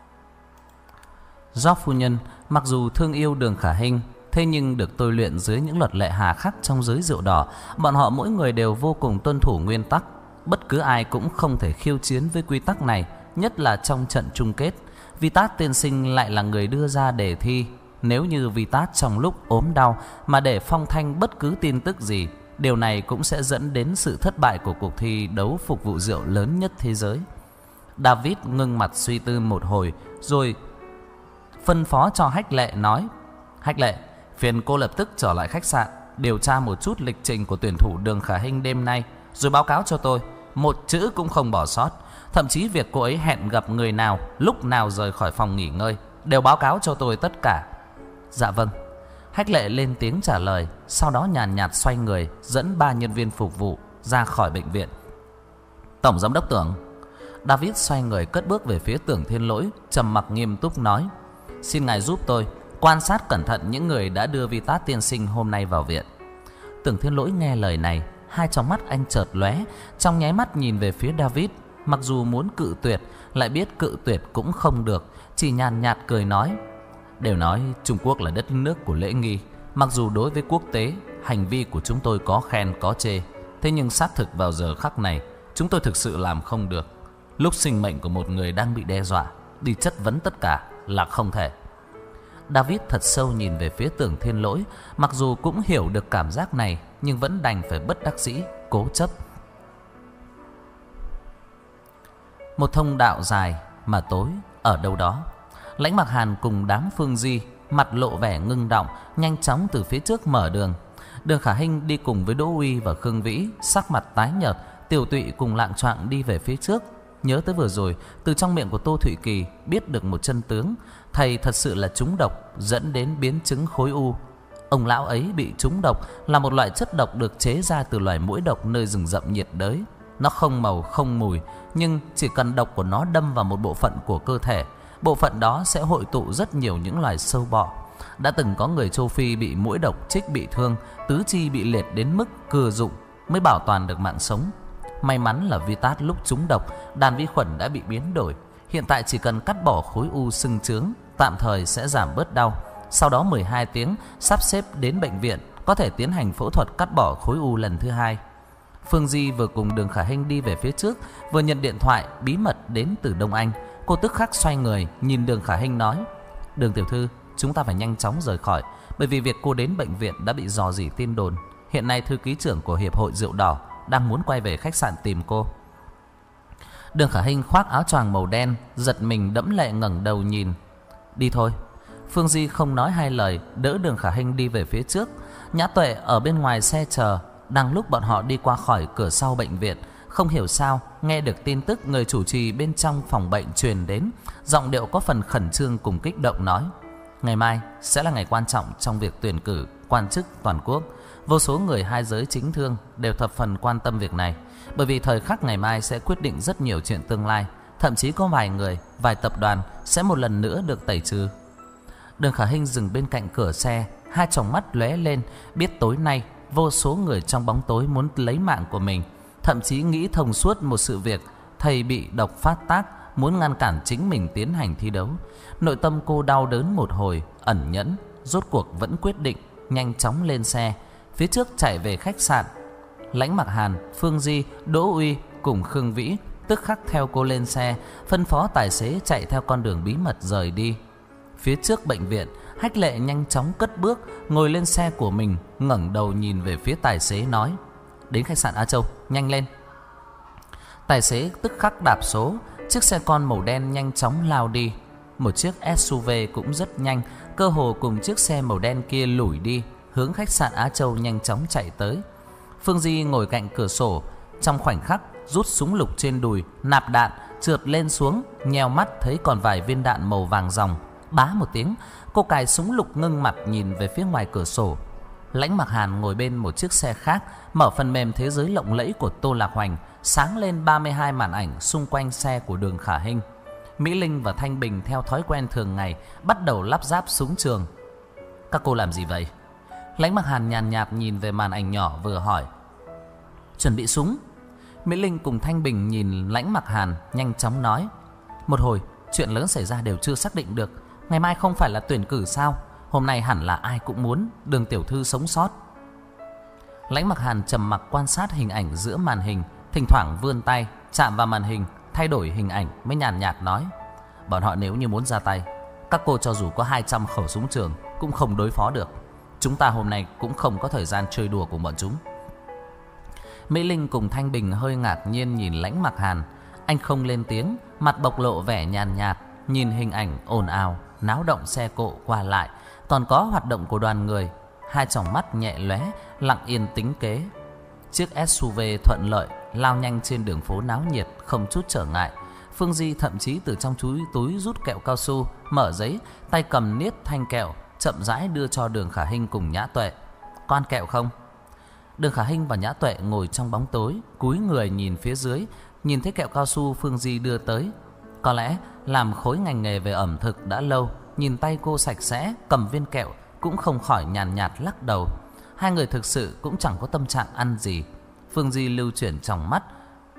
George phu nhân mặc dù thương yêu Đường Khả Hinh, thế nhưng được tôi luyện dưới những luật lệ hà khắc trong giới rượu đỏ. Bọn họ mỗi người đều vô cùng tuân thủ nguyên tắc, bất cứ ai cũng không thể khiêu chiến với quy tắc này, nhất là trong trận chung kết. Vitat tiên sinh lại là người đưa ra đề thi. Nếu như Vitat trong lúc ốm đau mà để Phong Thanh bất cứ tin tức gì, điều này cũng sẽ dẫn đến sự thất bại của cuộc thi đấu phục vụ rượu lớn nhất thế giới. David ngưng mặt suy tư một hồi, rồi phân phó cho Hách Lệ nói: Hách Lệ, phiền cô lập tức trở lại khách sạn, điều tra một chút lịch trình của tuyển thủ Đường Khả Hinh đêm nay, rồi báo cáo cho tôi, một chữ cũng không bỏ sót. Thậm chí việc cô ấy hẹn gặp người nào, lúc nào rời khỏi phòng nghỉ ngơi, đều báo cáo cho tôi tất cả. Dạ vâng. Hách Lệ lên tiếng trả lời, sau đó nhàn nhạt xoay người dẫn 3 nhân viên phục vụ ra khỏi bệnh viện. Tổng giám đốc Tưởng. David xoay người cất bước về phía Tưởng Thiên Lỗi, trầm mặc nghiêm túc nói: Xin ngài giúp tôi quan sát cẩn thận những người đã đưa Vitat tiên sinh hôm nay vào viện. Tưởng Thiên Lỗi nghe lời này, hai tròng mắt anh chợt lóe, trong nháy mắt nhìn về phía David. Mặc dù muốn cự tuyệt, lại biết cự tuyệt cũng không được, chỉ nhàn nhạt cười nói: Đều nói Trung Quốc là đất nước của lễ nghi. Mặc dù đối với quốc tế, hành vi của chúng tôi có khen có chê, thế nhưng xác thực vào giờ khắc này, chúng tôi thực sự làm không được. Lúc sinh mệnh của một người đang bị đe dọa, đi chất vấn tất cả là không thể. David thật sâu nhìn về phía Tưởng Thiên Lỗi, mặc dù cũng hiểu được cảm giác này, nhưng vẫn đành phải bất đắc dĩ, cố chấp. Một thông đạo dài mà tối ở đâu đó, Lãnh Mặc Hàn cùng đám Phương Di mặt lộ vẻ ngưng động, nhanh chóng từ phía trước mở đường. Đường Khả Hinh đi cùng với Đỗ Uy và Khương Vĩ, sắc mặt tái nhợt, Tiểu Tụy cùng Lạng Choạng đi về phía trước. Nhớ tới vừa rồi, từ trong miệng của Tô Thụy Kỳ biết được một chân tướng, thầy thật sự là trúng độc, dẫn đến biến chứng khối u. Ông lão ấy bị trúng độc là một loại chất độc được chế ra từ loài muỗi độc nơi rừng rậm nhiệt đới. Nó không màu không mùi, nhưng chỉ cần độc của nó đâm vào một bộ phận của cơ thể, bộ phận đó sẽ hội tụ rất nhiều những loài sâu bọ. Đã từng có người châu Phi bị muỗi độc chích bị thương, tứ chi bị liệt đến mức cưa rụng mới bảo toàn được mạng sống. May mắn là Vitat lúc trúng độc, đàn vi khuẩn đã bị biến đổi. Hiện tại chỉ cần cắt bỏ khối u sưng chướng, tạm thời sẽ giảm bớt đau. Sau đó 12 tiếng sắp xếp đến bệnh viện, có thể tiến hành phẫu thuật cắt bỏ khối u lần thứ 2. Phương Di vừa cùng Đường Khả Hinh đi về phía trước, vừa nhận điện thoại bí mật đến từ Đông Anh. Cô tức khắc xoay người nhìn Đường Khả Hinh nói: Đường tiểu thư, chúng ta phải nhanh chóng rời khỏi, bởi vì việc cô đến bệnh viện đã bị rò rỉ tin đồn. Hiện nay thư ký trưởng của Hiệp hội Rượu Đỏ đang muốn quay về khách sạn tìm cô. Đường Khả Hinh khoác áo choàng màu đen, giật mình đẫm lệ ngẩng đầu nhìn. Đi thôi. Phương Di không nói hai lời, đỡ Đường Khả Hinh đi về phía trước. Nhã Tuệ ở bên ngoài xe chờ. Đang lúc bọn họ đi qua khỏi cửa sau bệnh viện, không hiểu sao nghe được tin tức người chủ trì bên trong phòng bệnh truyền đến, giọng điệu có phần khẩn trương cùng kích động nói: Ngày mai sẽ là ngày quan trọng trong việc tuyển cử quan chức toàn quốc. Vô số người hai giới chính thương đều thập phần quan tâm việc này, bởi vì thời khắc ngày mai sẽ quyết định rất nhiều chuyện tương lai. Thậm chí có vài người, vài tập đoàn sẽ một lần nữa được tẩy trừ. Đường Khả Hinh dừng bên cạnh cửa xe, hai tròng mắt lóe lên, biết tối nay vô số người trong bóng tối muốn lấy mạng của mình. Thậm chí nghĩ thông suốt một sự việc, thầy bị độc phát tác, muốn ngăn cản chính mình tiến hành thi đấu. Nội tâm cô đau đớn một hồi, ẩn nhẫn, rốt cuộc vẫn quyết định nhanh chóng lên xe, phía trước chạy về khách sạn. Lãnh Mặc Hàn, Phương Di, Đỗ Uy cùng Khương Vĩ tức khắc theo cô lên xe, phân phó tài xế chạy theo con đường bí mật rời đi. Phía trước bệnh viện, Hách Lệ nhanh chóng cất bước, ngồi lên xe của mình, ngẩng đầu nhìn về phía tài xế nói: Đến khách sạn Á Châu, nhanh lên. Tài xế tức khắc đạp số, chiếc xe con màu đen nhanh chóng lao đi. Một chiếc SUV cũng rất nhanh, cơ hồ cùng chiếc xe màu đen kia lủi đi, hướng khách sạn Á Châu nhanh chóng chạy tới. Phương Di ngồi cạnh cửa sổ, trong khoảnh khắc rút súng lục trên đùi, nạp đạn, trượt lên xuống, nheo mắt thấy còn vài viên đạn màu vàng ròng. Bá một tiếng, cô cài súng lục ngưng mặt nhìn về phía ngoài cửa sổ. Lãnh Mặc Hàn ngồi bên một chiếc xe khác, mở phần mềm thế giới lộng lẫy của Tô Lạc Hoành, sáng lên 32 màn ảnh xung quanh xe của Đường Khả Hinh. Mỹ Linh và Thanh Bình theo thói quen thường ngày bắt đầu lắp ráp súng trường. Các cô làm gì vậy? Lãnh Mặc Hàn nhàn nhạt nhìn về màn ảnh nhỏ vừa hỏi. Chuẩn bị súng. Mỹ Linh cùng Thanh Bình nhìn Lãnh Mặc Hàn nhanh chóng nói. Một hồi chuyện lớn xảy ra đều chưa xác định được. Ngày mai không phải là tuyển cử sao? Hôm nay hẳn là ai cũng muốn Đường tiểu thư sống sót. Lãnh Mặc Hàn trầm mặc quan sát hình ảnh giữa màn hình, thỉnh thoảng vươn tay chạm vào màn hình thay đổi hình ảnh mới nhàn nhạt nói. Bọn họ nếu như muốn ra tay, các cô cho dù có 200 khẩu súng trường cũng không đối phó được. Chúng ta hôm nay cũng không có thời gian chơi đùa cùng bọn chúng. Mỹ Linh cùng Thanh Bình hơi ngạc nhiên nhìn Lãnh Mặc Hàn. Anh không lên tiếng, mặt bộc lộ vẻ nhàn nhạt, nhìn hình ảnh ồn ào náo động xe cộ qua lại, còn có hoạt động của đoàn người. Hai tròng mắt nhẹ lóe, lặng yên tính kế. Chiếc SUV thuận lợi lao nhanh trên đường phố náo nhiệt, không chút trở ngại. Phương Di thậm chí từ trong túi rút kẹo cao su, mở giấy, tay cầm niết thanh kẹo, chậm rãi đưa cho Đường Khả Hinh cùng Nhã Tuệ. Có ăn kẹo không? Đường Khả Hinh và Nhã Tuệ ngồi trong bóng tối, cúi người nhìn phía dưới, nhìn thấy kẹo cao su Phương Di đưa tới. Có lẽ làm khối ngành nghề về ẩm thực đã lâu, nhìn tay cô sạch sẽ cầm viên kẹo cũng không khỏi nhàn nhạt lắc đầu. Hai người thực sự cũng chẳng có tâm trạng ăn gì. Phương Di lưu chuyển trong mắt.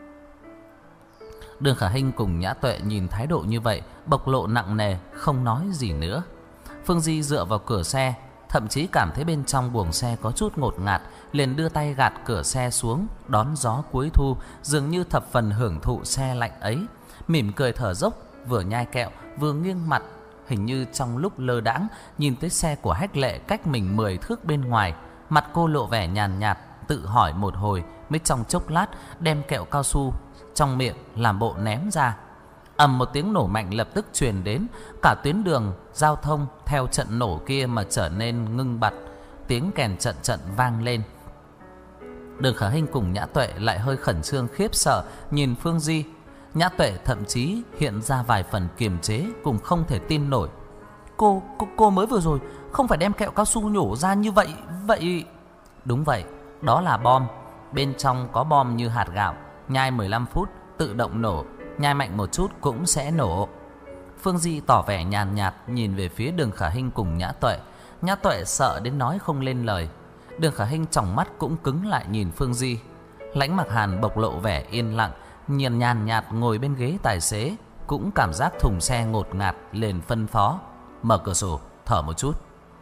Đường Khả Hinh cùng Nhã Tuệ nhìn thái độ như vậy, bộc lộ nặng nề, không nói gì nữa. Phương Di dựa vào cửa xe, thậm chí cảm thấy bên trong buồng xe có chút ngột ngạt, liền đưa tay gạt cửa xe xuống, đón gió cuối thu, dường như thập phần hưởng thụ xe lạnh ấy. Mỉm cười thở dốc, vừa nhai kẹo vừa nghiêng mặt, hình như trong lúc lơ đãng nhìn thấy xe của Hách Lệ cách mình 10 thước bên ngoài. Mặt cô lộ vẻ nhàn nhạt, tự hỏi một hồi mới trong chốc lát đem kẹo cao su trong miệng làm bộ ném ra. Ầm một tiếng nổ mạnh lập tức truyền đến, cả tuyến đường giao thông theo trận nổ kia mà trở nên ngưng bặt, tiếng kèn trận trận vang lên. Đường Khả Hinh cùng Nhã Tuệ lại hơi khẩn trương khiếp sợ nhìn Phương Di. Nhã Tuệ thậm chí hiện ra vài phần kiềm chế cùng không thể tin nổi. Cô mới vừa rồi không phải đem kẹo cao su nhổ ra như vậy? Đúng vậy, đó là bom. Bên trong có bom như hạt gạo, nhai 15 phút tự động nổ, nhai mạnh một chút cũng sẽ nổ. Phương Di tỏ vẻ nhàn nhạt nhìn về phía Đường Khả Hinh cùng Nhã Tuệ. Nhã Tuệ sợ đến nói không lên lời. Đường Khả Hinh tròng mắt cũng cứng lại nhìn Phương Di. Lãnh Mặc Hàn bộc lộ vẻ yên lặng, nhàn nhạt ngồi bên ghế tài xế, cũng cảm giác thùng xe ngột ngạt, liền phân phó. Mở cửa sổ, thở một chút.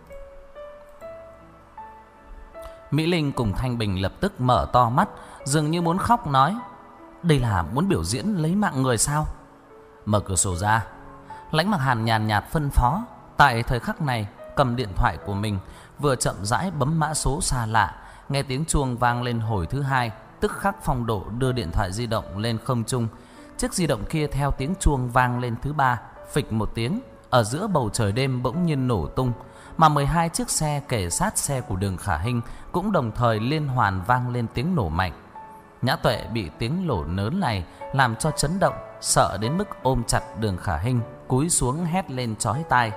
Mỹ Linh cùng Thanh Bình lập tức mở to mắt, dường như muốn khóc, nói. Đây là muốn biểu diễn lấy mạng người sao? Mở cửa sổ ra. Lãnh Mặc Hàn nhàn nhạt phân phó. Tại thời khắc này, cầm điện thoại của mình, vừa chậm rãi bấm mã số xa lạ. Nghe tiếng chuông vang lên hồi thứ hai, tức khắc Phong Độ đưa điện thoại di động lên không trung. Chiếc di động kia theo tiếng chuông vang lên thứ ba, phịch một tiếng, ở giữa bầu trời đêm bỗng nhiên nổ tung. Mà 12 chiếc xe kề sát xe của Đường Khả Hinh cũng đồng thời liên hoàn vang lên tiếng nổ mạnh. Nhã Tuệ bị tiếng nổ lớn này làm cho chấn động, sợ đến mức ôm chặt Đường Khả Hinh, cúi xuống hét lên chói tai.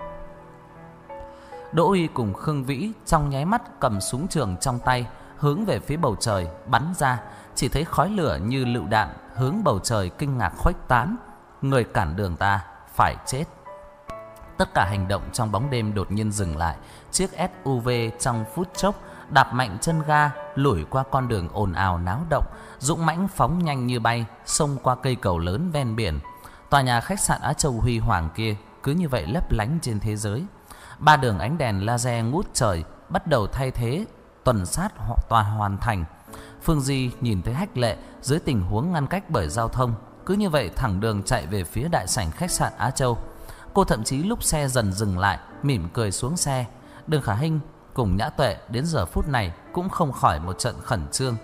Đỗ Uy cùng Khương Vĩ trong nháy mắt cầm súng trường trong tay, hướng về phía bầu trời bắn ra. Chỉ thấy khói lửa như lựu đạn hướng bầu trời kinh ngạc khuếch tán. Người cản đường ta phải chết. Tất cả hành động trong bóng đêm đột nhiên dừng lại. Chiếc SUV trong phút chốc đạp mạnh chân ga, lủi qua con đường ồn ào náo động, dũng mãnh phóng nhanh như bay, xông qua cây cầu lớn ven biển. Tòa nhà khách sạn Á Châu huy hoàng kia cứ như vậy lấp lánh trên thế giới. 3 đường ánh đèn laser ngút trời bắt đầu thay thế tuần sát toàn hoàn thành. Phương Di nhìn thấy Hách Lệ dưới tình huống ngăn cách bởi giao thông, cứ như vậy thẳng đường chạy về phía đại sảnh khách sạn Á Châu. Cô thậm chí lúc xe dần dừng lại, mỉm cười xuống xe. Đường Khả Hinh cùng Nhã Tuệ đến giờ phút này cũng không khỏi một trận khẩn trương.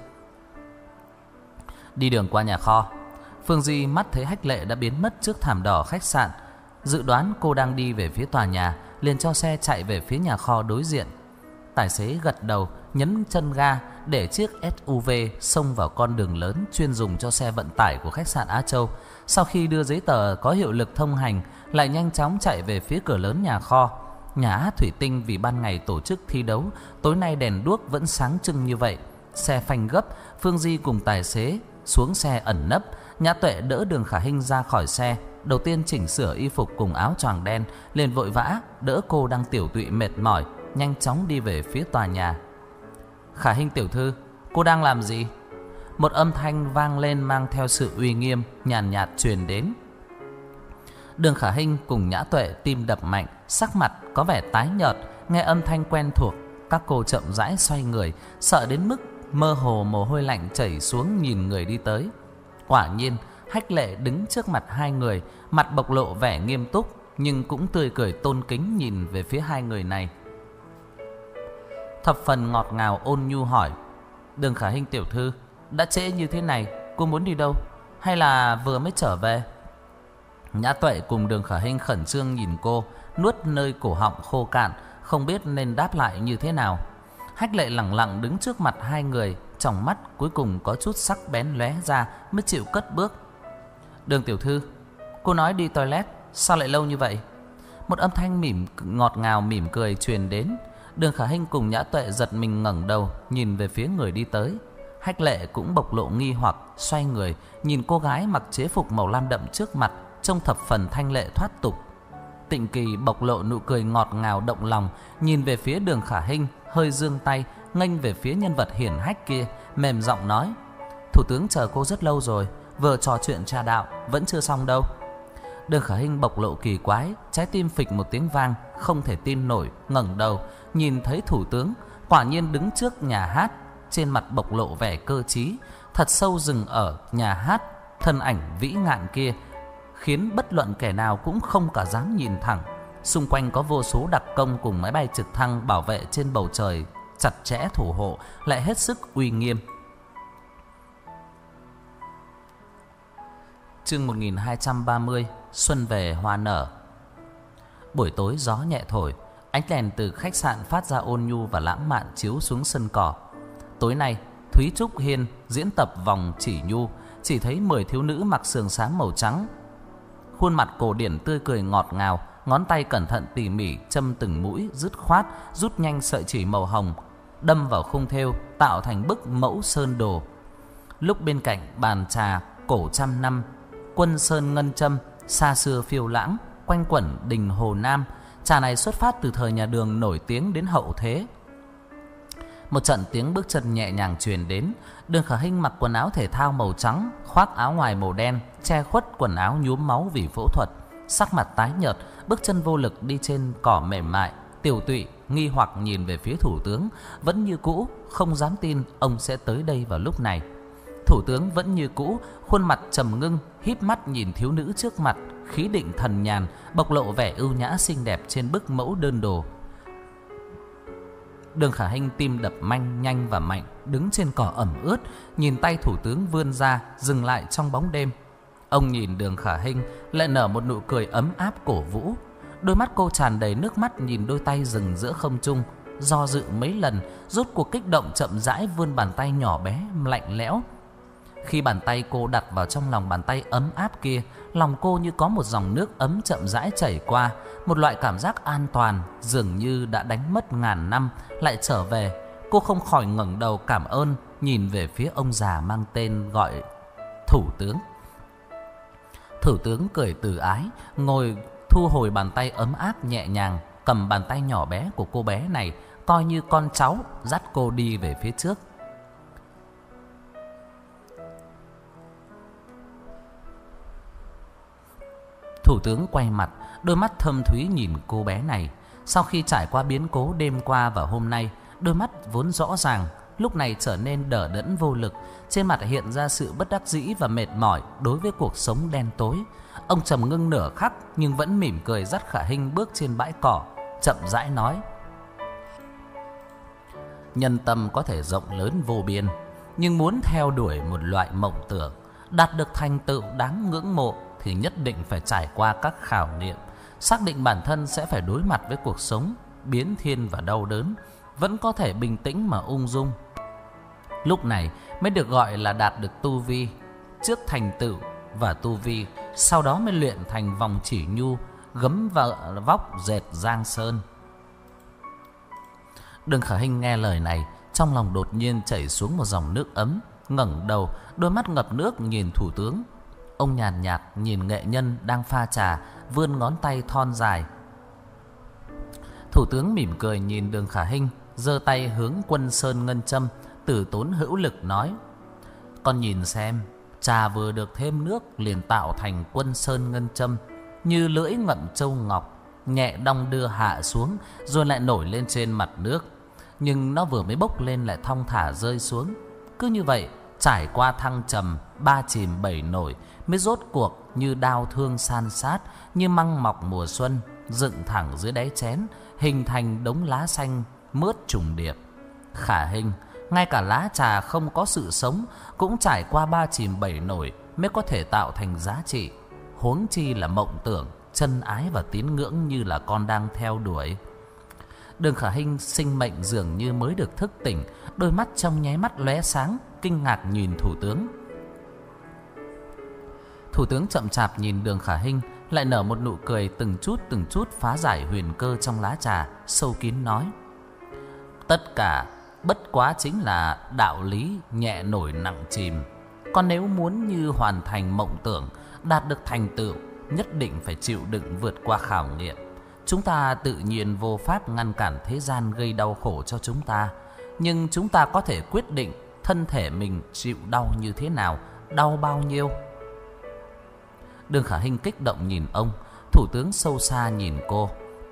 Đi đường qua nhà kho, Phương Di mắt thấy Hách Lệ đã biến mất trước thảm đỏ khách sạn. Dự đoán cô đang đi về phía tòa nhà, liền cho xe chạy về phía nhà kho đối diện. Tài xế gật đầu, nhấn chân ga để chiếc SUV xông vào con đường lớn chuyên dùng cho xe vận tải của khách sạn Á Châu. Sau khi đưa giấy tờ có hiệu lực thông hành, lại nhanh chóng chạy về phía cửa lớn nhà kho. Nhà hát thủy tinh vì ban ngày tổ chức thi đấu, tối nay đèn đuốc vẫn sáng trưng như vậy. Xe phanh gấp, Phương Di cùng tài xế xuống xe ẩn nấp. Nhã Tuệ đỡ Đường Khả Hinh ra khỏi xe, đầu tiên chỉnh sửa y phục cùng áo choàng đen, liền vội vã đỡ cô đang tiểu tụy mệt mỏi, nhanh chóng đi về phía tòa nhà. Khả Hinh tiểu thư, cô đang làm gì? Một âm thanh vang lên mang theo sự uy nghiêm, nhàn nhạt truyền đến. Đường Khả Hinh cùng Nhã Tuệ tim đập mạnh, sắc mặt có vẻ tái nhợt. Nghe âm thanh quen thuộc, các cô chậm rãi xoay người, sợ đến mức mơ hồ mồ hôi lạnh chảy xuống nhìn người đi tới. Quả nhiên, Hách Lệ đứng trước mặt hai người, mặt bộc lộ vẻ nghiêm túc, nhưng cũng tươi cười tôn kính nhìn về phía hai người này. Thập phần ngọt ngào ôn nhu hỏi: Đường Khả Hinh tiểu thư, đã trễ như thế này, cô muốn đi đâu? Hay là vừa mới trở về? Nhã Tuệ cùng Đường Khả Hinh khẩn trương nhìn cô, nuốt nơi cổ họng khô cạn, không biết nên đáp lại như thế nào. Hách Lệ lẳng lặng đứng trước mặt hai người, trong mắt cuối cùng có chút sắc bén lóe ra, mới chịu cất bước. Đường tiểu thư, cô nói đi toilet, sao lại lâu như vậy? Một âm thanh ngọt ngào mỉm cười truyền đến. Đường Khả Hinh cùng Nhã Tuệ giật mình ngẩng đầu nhìn về phía người đi tới. Hách Lệ cũng bộc lộ nghi hoặc, xoay người nhìn cô gái mặc chế phục màu lam đậm trước mặt, trông thập phần thanh lệ thoát tục. Tịnh Kỳ bộc lộ nụ cười ngọt ngào động lòng, nhìn về phía Đường Khả Hinh, hơi giương tay nghênh về phía nhân vật hiển hách kia, mềm giọng nói: Thủ tướng chờ cô rất lâu rồi, vừa trò chuyện trà đạo vẫn chưa xong đâu. Đường Khả Hinh bộc lộ kỳ quái, trái tim phịch một tiếng vang, không thể tin nổi, ngẩng đầu nhìn thấy thủ tướng quả nhiên đứng trước nhà hát, trên mặt bộc lộ vẻ cơ trí, thật sâu dừng ở nhà hát. Thân ảnh vĩ ngạn kia khiến bất luận kẻ nào cũng không cả dám nhìn thẳng. Xung quanh có vô số đặc công cùng máy bay trực thăng bảo vệ trên bầu trời, chặt chẽ thủ hộ, lại hết sức uy nghiêm. Chương 1230: Xuân về hoa nở. Buổi tối gió nhẹ thổi, ánh đèn từ khách sạn phát ra ôn nhu và lãng mạn chiếu xuống sân cỏ. Tối nay, Thúy Trúc Hiên diễn tập vòng chỉ nhu, chỉ thấy 10 thiếu nữ mặc sườn xám màu trắng, khuôn mặt cổ điển tươi cười ngọt ngào, ngón tay cẩn thận tỉ mỉ châm từng mũi, dứt khoát rút nhanh sợi chỉ màu hồng, đâm vào khung thêu tạo thành bức mẫu sơn đồ. Lúc bên cạnh bàn trà cổ trăm năm, quân sơn ngân châm xa xưa phiêu lãng, quanh quẩn đình Hồ Nam. Trà này xuất phát từ thời nhà Đường nổi tiếng đến hậu thế. Một trận tiếng bước chân nhẹ nhàng truyền đến. Đường Khả Hinh mặc quần áo thể thao màu trắng, khoác áo ngoài màu đen, che khuất quần áo nhuốm máu vì phẫu thuật, sắc mặt tái nhợt, bước chân vô lực đi trên cỏ mềm mại, tiểu tụy, nghi hoặc nhìn về phía thủ tướng, vẫn như cũ, không dám tin ông sẽ tới đây vào lúc này. Thủ tướng vẫn như cũ, khuôn mặt trầm ngưng, híp mắt nhìn thiếu nữ trước mặt, khí định thần nhàn, bộc lộ vẻ ưu nhã xinh đẹp trên bức mẫu đơn đồ. Đường Khả Hinh tim đập nhanh và mạnh, đứng trên cỏ ẩm ướt, nhìn tay thủ tướng vươn ra, dừng lại trong bóng đêm. Ông nhìn Đường Khả Hinh, lại nở một nụ cười ấm áp cổ vũ. Đôi mắt cô tràn đầy nước mắt nhìn đôi tay dừng giữa không trung, do dự mấy lần, rốt cuộc kích động chậm rãi vươn bàn tay nhỏ bé lạnh lẽo. Khi bàn tay cô đặt vào trong lòng bàn tay ấm áp kia, lòng cô như có một dòng nước ấm chậm rãi chảy qua, một loại cảm giác an toàn dường như đã đánh mất ngàn năm lại trở về. Cô không khỏi ngẩng đầu cảm ơn, nhìn về phía ông già mang tên gọi thủ tướng. Thủ tướng cười từ ái, ngồi thu hồi bàn tay ấm áp nhẹ nhàng, cầm bàn tay nhỏ bé của cô bé này, coi như con cháu, dắt cô đi về phía trước. Thủ tướng quay mặt, đôi mắt thâm thúy nhìn cô bé này. Sau khi trải qua biến cố đêm qua và hôm nay, đôi mắt vốn rõ ràng lúc này trở nên đờ đẫn vô lực, trên mặt hiện ra sự bất đắc dĩ và mệt mỏi đối với cuộc sống đen tối. Ông trầm ngưng nửa khắc nhưng vẫn mỉm cười dắt Khả Hinh bước trên bãi cỏ, chậm rãi nói: Nhân tâm có thể rộng lớn vô biên, nhưng muốn theo đuổi một loại mộng tưởng, đạt được thành tựu đáng ngưỡng mộ thì nhất định phải trải qua các khảo nghiệm, xác định bản thân sẽ phải đối mặt với cuộc sống biến thiên và đau đớn, vẫn có thể bình tĩnh mà ung dung. Lúc này mới được gọi là đạt được tu vi. Trước thành tựu và tu vi, sau đó mới luyện thành vòng chỉ nhu, gấm và vóc dệt giang sơn. Đường Khả Hinh nghe lời này, trong lòng đột nhiên chảy xuống một dòng nước ấm, ngẩng đầu, đôi mắt ngập nước nhìn thủ tướng. Ông nhàn nhạt nhìn nghệ nhân đang pha trà, vươn ngón tay thon dài. Thủ tướng mỉm cười nhìn Đường Khả Hinh, giơ tay hướng Quân Sơn ngân châm, từ tốn hữu lực nói: "Con nhìn xem, trà vừa được thêm nước liền tạo thành Quân Sơn ngân châm, như lưỡi ngậm châu ngọc, nhẹ đong đưa hạ xuống rồi lại nổi lên trên mặt nước. Nhưng nó vừa mới bốc lên lại thong thả rơi xuống. Cứ như vậy trải qua thăng trầm, ba chìm bảy nổi, mới rốt cuộc như đao thương san sát, như măng mọc mùa xuân, dựng thẳng dưới đáy chén, hình thành đống lá xanh mướt trùng điệp. Khả Hinh, ngay cả lá trà không có sự sống cũng trải qua ba chìm bảy nổi mới có thể tạo thành giá trị, huống chi là mộng tưởng, chân ái và tín ngưỡng như là con đang theo đuổi." Đường Khả Hinh sinh mệnh dường như mới được thức tỉnh, đôi mắt trong nháy mắt lóe sáng, kinh ngạc nhìn thủ tướng. Thủ tướng chậm chạp nhìn Đường Khả Hinh, lại nở một nụ cười từng chút phá giải huyền cơ trong lá trà, sâu kín nói: "Tất cả bất quá chính là đạo lý nhẹ nổi nặng chìm. Còn nếu muốn như hoàn thành mộng tưởng, đạt được thành tựu, nhất định phải chịu đựng vượt qua khảo nghiệm. Chúng ta tự nhiên vô pháp ngăn cản thế gian gây đau khổ cho chúng ta, nhưng chúng ta có thể quyết định thân thể mình chịu đau như thế nào, đau bao nhiêu." Đường Khả Hinh kích động nhìn ông, thủ tướng sâu xa nhìn cô.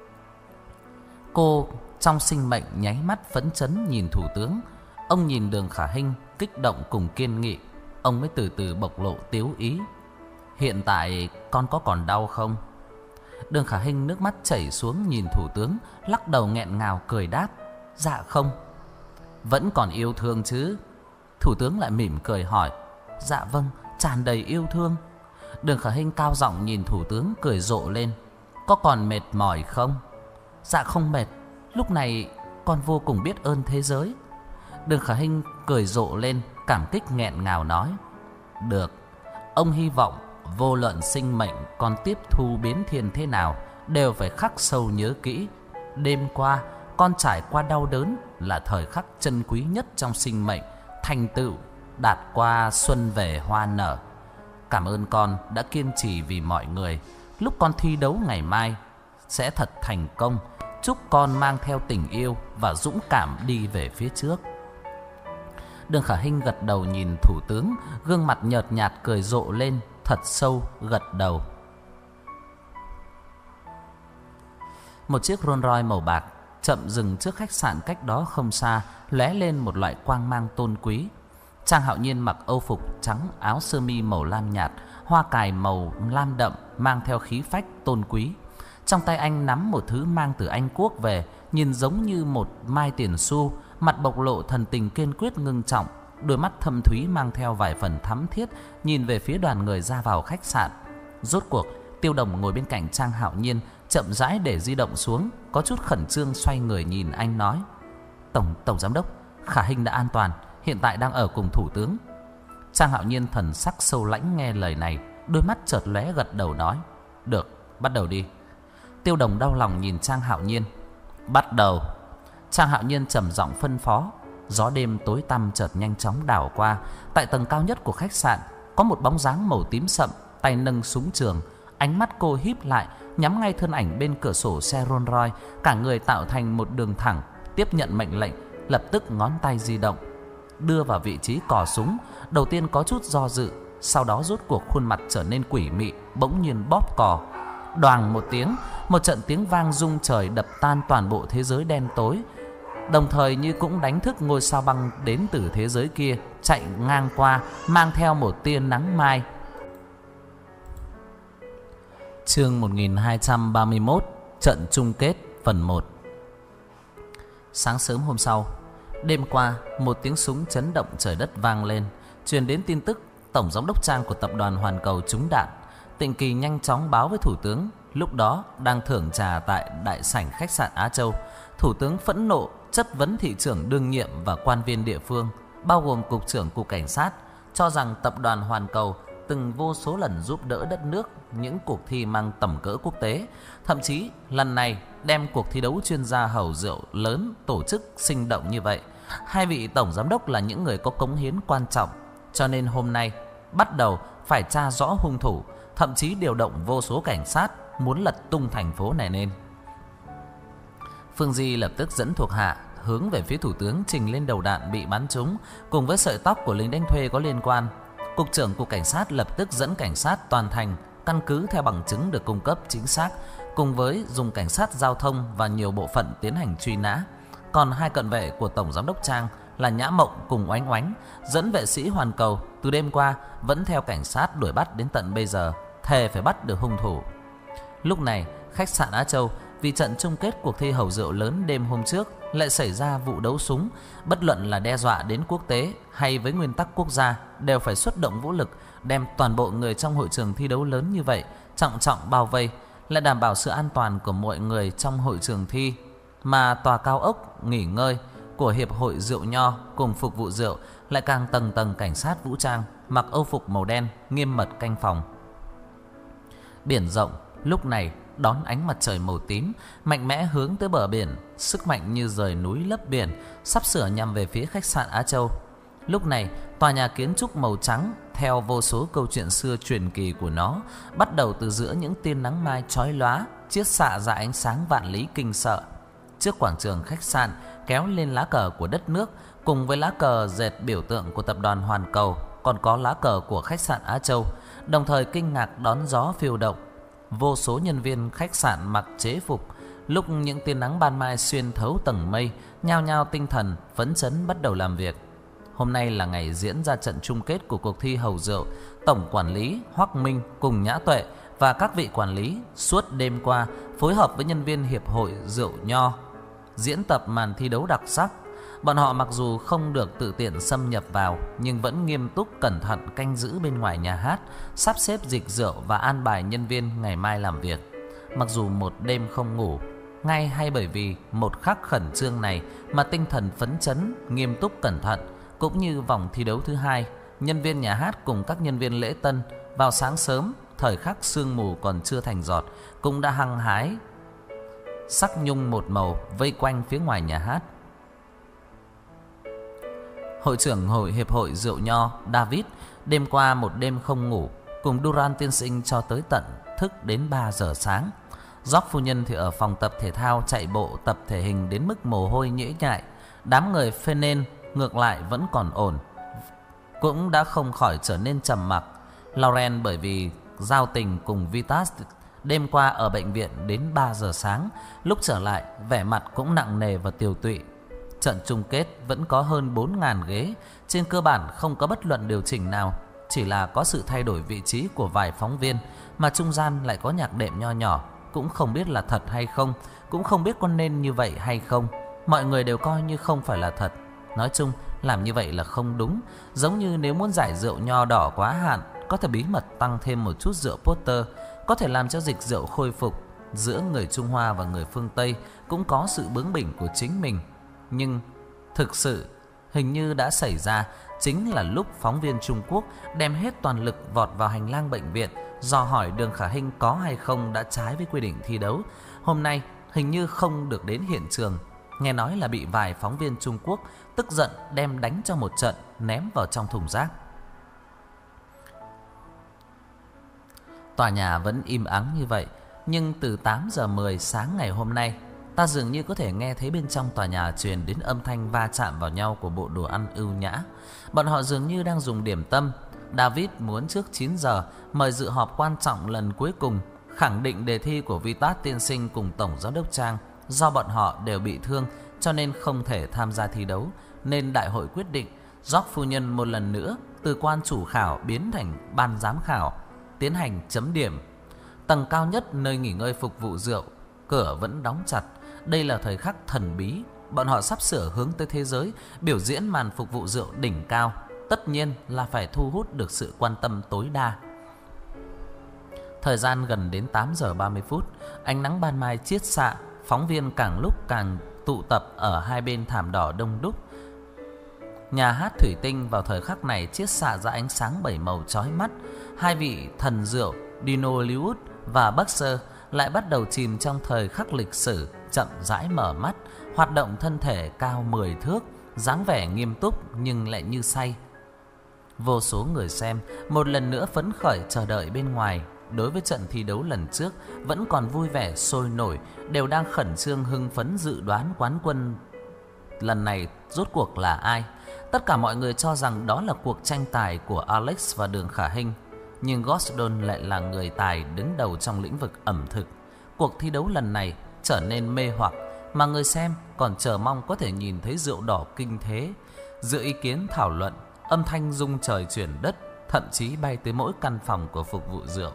Cô trong sinh mệnh nháy mắt phấn chấn nhìn thủ tướng. Ông nhìn Đường Khả Hinh kích động cùng kiên nghị, ông mới từ từ bộc lộ tiếu ý: "Hiện tại con có còn đau không?" Đường Khả Hinh nước mắt chảy xuống nhìn thủ tướng, lắc đầu nghẹn ngào cười đáp: "Dạ không." "Vẫn còn yêu thương chứ?" Thủ tướng lại mỉm cười hỏi: "Dạ vâng, tràn đầy yêu thương." Đường Khả Hinh cao giọng nhìn thủ tướng cười rộ lên: "Có còn mệt mỏi không?" "Dạ không mệt, lúc này con vô cùng biết ơn thế giới." Đường Khả Hinh cười rộ lên, cảm kích nghẹn ngào nói: "Được, ông hy vọng vô luận sinh mệnh con tiếp thu biến thiên thế nào đều phải khắc sâu nhớ kỹ. Đêm qua con trải qua đau đớn là thời khắc chân quý nhất trong sinh mệnh, thành tựu đạt qua xuân về hoa nở. Cảm ơn con đã kiên trì vì mọi người. Lúc con thi đấu ngày mai sẽ thật thành công. Chúc con mang theo tình yêu và dũng cảm đi về phía trước." Đường Khả Hinh gật đầu nhìn thủ tướng, gương mặt nhợt nhạt cười rộ lên, thật sâu gật đầu. Một chiếc Rolls Royce màu bạc chậm dừng trước khách sạn cách đó không xa, lóe lên một loại quang mang tôn quý. Trang Hạo Nhiên mặc âu phục trắng, áo sơ mi màu lam nhạt, hoa cài màu lam đậm mang theo khí phách tôn quý. Trong tay anh nắm một thứ mang từ Anh Quốc về, nhìn giống như một mai tiền xu, mặt bộc lộ thần tình kiên quyết ngưng trọng, đôi mắt thâm thúy mang theo vài phần thắm thiết nhìn về phía đoàn người ra vào khách sạn. Rốt cuộc, Tiêu Đồng ngồi bên cạnh Trang Hạo Nhiên, chậm rãi để di động xuống, có chút khẩn trương xoay người nhìn anh nói: Tổng giám đốc, Khả Hinh đã an toàn, hiện tại đang ở cùng thủ tướng." Trang Hạo Nhiên thần sắc sâu lãnh nghe lời này, đôi mắt chợt lóe gật đầu nói: "Được, bắt đầu đi." Tiêu Đồng đau lòng nhìn Trang Hạo Nhiên: "Bắt đầu." Trang Hạo Nhiên trầm giọng phân phó. Gió đêm tối tăm chợt nhanh chóng đảo qua. Tại tầng cao nhất của khách sạn có một bóng dáng màu tím sậm, tay nâng súng trường. Ánh mắt cô híp lại, nhắm ngay thân ảnh bên cửa sổ xe Rolls Royce, cả người tạo thành một đường thẳng, tiếp nhận mệnh lệnh, lập tức ngón tay di động, đưa vào vị trí cò súng. Đầu tiên có chút do dự, sau đó rốt cuộc khuôn mặt trở nên quỷ mị, bỗng nhiên bóp cò. Đoàng một tiếng, một trận tiếng vang rung trời đập tan toàn bộ thế giới đen tối, đồng thời như cũng đánh thức ngôi sao băng đến từ thế giới kia chạy ngang qua, mang theo một tia nắng mai. Chương 1231, trận chung kết phần 1. Sáng sớm hôm sau, đêm qua, một tiếng súng chấn động trời đất vang lên, truyền đến tin tức tổng giám đốc Trang của tập đoàn Hoàn Cầu trúng đạn. Tịnh Kỳ nhanh chóng báo với thủ tướng, lúc đó đang thưởng trà tại đại sảnh khách sạn Á Châu. Thủ tướng phẫn nộ chất vấn thị trưởng đương nhiệm và quan viên địa phương, bao gồm cục trưởng cục cảnh sát, cho rằng tập đoàn Hoàn Cầu từng vô số lần giúp đỡ đất nước những cuộc thi mang tầm cỡ quốc tế. Thậm chí lần này đem cuộc thi đấu chuyên gia hầu rượu lớn tổ chức sinh động như vậy. Hai vị tổng giám đốc là những người có cống hiến quan trọng, cho nên hôm nay bắt đầu phải tra rõ hung thủ, thậm chí điều động vô số cảnh sát muốn lật tung thành phố này lên. Phương Di lập tức dẫn thuộc hạ hướng về phía thủ tướng trình lên đầu đạn bị bắn trúng cùng với sợi tóc của lính đánh thuê có liên quan. Cục trưởng cục cảnh sát lập tức dẫn cảnh sát toàn thành căn cứ theo bằng chứng được cung cấp chính xác, cùng với dùng cảnh sát giao thông và nhiều bộ phận tiến hành truy nã. Còn hai cận vệ của tổng giám đốc Trang là Nhã Mộng cùng Oánh Oánh dẫn vệ sĩ hoàn cầu từ đêm qua vẫn theo cảnh sát đuổi bắt đến tận bây giờ, thề phải bắt được hung thủ. Lúc này khách sạn Á Châu vì trận chung kết cuộc thi hầu rượu lớn đêm hôm trước lại xảy ra vụ đấu súng, bất luận là đe dọa đến quốc tế hay với nguyên tắc quốc gia đều phải xuất động vũ lực đem toàn bộ người trong hội trường thi đấu lớn như vậy trọng trọng bao vây, lại đảm bảo sự an toàn của mọi người trong hội trường thi. Mà tòa cao ốc nghỉ ngơi của Hiệp hội Rượu Nho cùng phục vụ rượu lại càng tầng tầng cảnh sát vũ trang mặc âu phục màu đen nghiêm mật canh phòng. Biển rộng lúc này đón ánh mặt trời màu tím mạnh mẽ hướng tới bờ biển, sức mạnh như rời núi lấp biển, sắp sửa nhằm về phía khách sạn Á Châu. Lúc này tòa nhà kiến trúc màu trắng theo vô số câu chuyện xưa truyền kỳ của nó, bắt đầu từ giữa những tia nắng mai chói lóa chiết xạ ra ánh sáng vạn lý kinh sợ. Trước quảng trường khách sạn kéo lên lá cờ của đất nước cùng với lá cờ dệt biểu tượng của tập đoàn Hoàn Cầu, còn có lá cờ của khách sạn Á Châu, đồng thời kinh ngạc đón gió phiêu động. Vô số nhân viên khách sạn mặc chế phục, lúc những tia nắng ban mai xuyên thấu tầng mây, nhao nhao tinh thần phấn chấn bắt đầu làm việc. Hôm nay là ngày diễn ra trận chung kết của cuộc thi hầu rượu. Tổng quản lý Hoắc Minh cùng Nhã Tuệ và các vị quản lý suốt đêm qua phối hợp với nhân viên Hiệp hội Rượu Nho diễn tập màn thi đấu đặc sắc. Bọn họ mặc dù không được tự tiện xâm nhập vào, nhưng vẫn nghiêm túc cẩn thận canh giữ bên ngoài nhà hát, sắp xếp dịch rượu và an bài nhân viên ngày mai làm việc. Mặc dù một đêm không ngủ, ngay hay bởi vì một khắc khẩn trương này mà tinh thần phấn chấn, nghiêm túc cẩn thận. Cũng như vòng thi đấu thứ hai, nhân viên nhà hát cùng các nhân viên lễ tân vào sáng sớm, thời khắc sương mù còn chưa thành giọt, cũng đã hăng hái sắc nhung một màu vây quanh phía ngoài nhà hát. Hội trưởng hội Hiệp hội Rượu Nho David đêm qua một đêm không ngủ, cùng Duran tiên sinh cho tới tận thức đến 3 giờ sáng. George phu nhân thì ở phòng tập thể thao chạy bộ tập thể hình đến mức mồ hôi nhễ nhại. Đám người Fenen ngược lại vẫn còn ổn, cũng đã không khỏi trở nên trầm mặc. Lauren bởi vì giao tình cùng Vitas đêm qua ở bệnh viện đến 3 giờ sáng, lúc trở lại vẻ mặt cũng nặng nề và tiều tụy. Trận chung kết vẫn có hơn 4.000 ghế, trên cơ bản không có bất luận điều chỉnh nào, chỉ là có sự thay đổi vị trí của vài phóng viên, mà trung gian lại có nhạc đệm nho nhỏ, cũng không biết là thật hay không, cũng không biết có nên như vậy hay không. Mọi người đều coi như không phải là thật. Nói chung làm như vậy là không đúng. Giống như nếu muốn giải rượu nho đỏ quá hạn, có thể bí mật tăng thêm một chút rượu Porter, có thể làm cho dịch rượu khôi phục. Giữa người Trung Hoa và người phương Tây cũng có sự bướng bỉnh của chính mình. Nhưng thực sự hình như đã xảy ra chính là lúc phóng viên Trung Quốc đem hết toàn lực vọt vào hành lang bệnh viện, dò hỏi Đường Khả Hinh có hay không đã trái với quy định thi đấu. Hôm nay hình như không được đến hiện trường, nghe nói là bị vài phóng viên Trung Quốc tức giận đem đánh cho một trận, ném vào trong thùng rác. Tòa nhà vẫn im ắng như vậy, nhưng từ 8 giờ 10 sáng ngày hôm nay, ta dường như có thể nghe thấy bên trong tòa nhà truyền đến âm thanh va chạm vào nhau của bộ đồ ăn ưu nhã. Bọn họ dường như đang dùng điểm tâm. David muốn trước 9 giờ mời dự họp quan trọng lần cuối cùng, khẳng định đề thi của Vitas tiên sinh cùng Tổng Giám đốc Trang. Do bọn họ đều bị thương cho nên không thể tham gia thi đấu, nên đại hội quyết định George phu nhân một lần nữa từ quan chủ khảo biến thành ban giám khảo, tiến hành chấm điểm. Tầng cao nhất nơi nghỉ ngơi phục vụ rượu, cửa vẫn đóng chặt. Đây là thời khắc thần bí, bọn họ sắp sửa hướng tới thế giới, biểu diễn màn phục vụ rượu đỉnh cao. Tất nhiên là phải thu hút được sự quan tâm tối đa. Thời gian gần đến 8 giờ 30 phút, ánh nắng ban mai chiết xạ, phóng viên càng lúc càng tụ tập ở hai bên thảm đỏ đông đúc. Nhà hát thủy tinh vào thời khắc này chiết xạ ra ánh sáng bảy màu chói mắt. Hai vị thần rượu Dino Liwood và Baxter lại bắt đầu chìm trong thời khắc lịch sử, chậm rãi mở mắt, hoạt động thân thể cao 10 thước, dáng vẻ nghiêm túc nhưng lại như say. Vô số người xem một lần nữa phấn khởi chờ đợi bên ngoài. Đối với trận thi đấu lần trước vẫn còn vui vẻ sôi nổi, đều đang khẩn trương hưng phấn dự đoán quán quân lần này rốt cuộc là ai. Tất cả mọi người cho rằng đó là cuộc tranh tài của Alex và Đường Khả Hinh, nhưng Gordon lại là người tài đứng đầu trong lĩnh vực ẩm thực. Cuộc thi đấu lần này trở nên mê hoặc, mà người xem còn chờ mong có thể nhìn thấy rượu đỏ kinh thế. Giữa ý kiến thảo luận, âm thanh rung trời chuyển đất, thậm chí bay tới mỗi căn phòng của phục vụ rượu.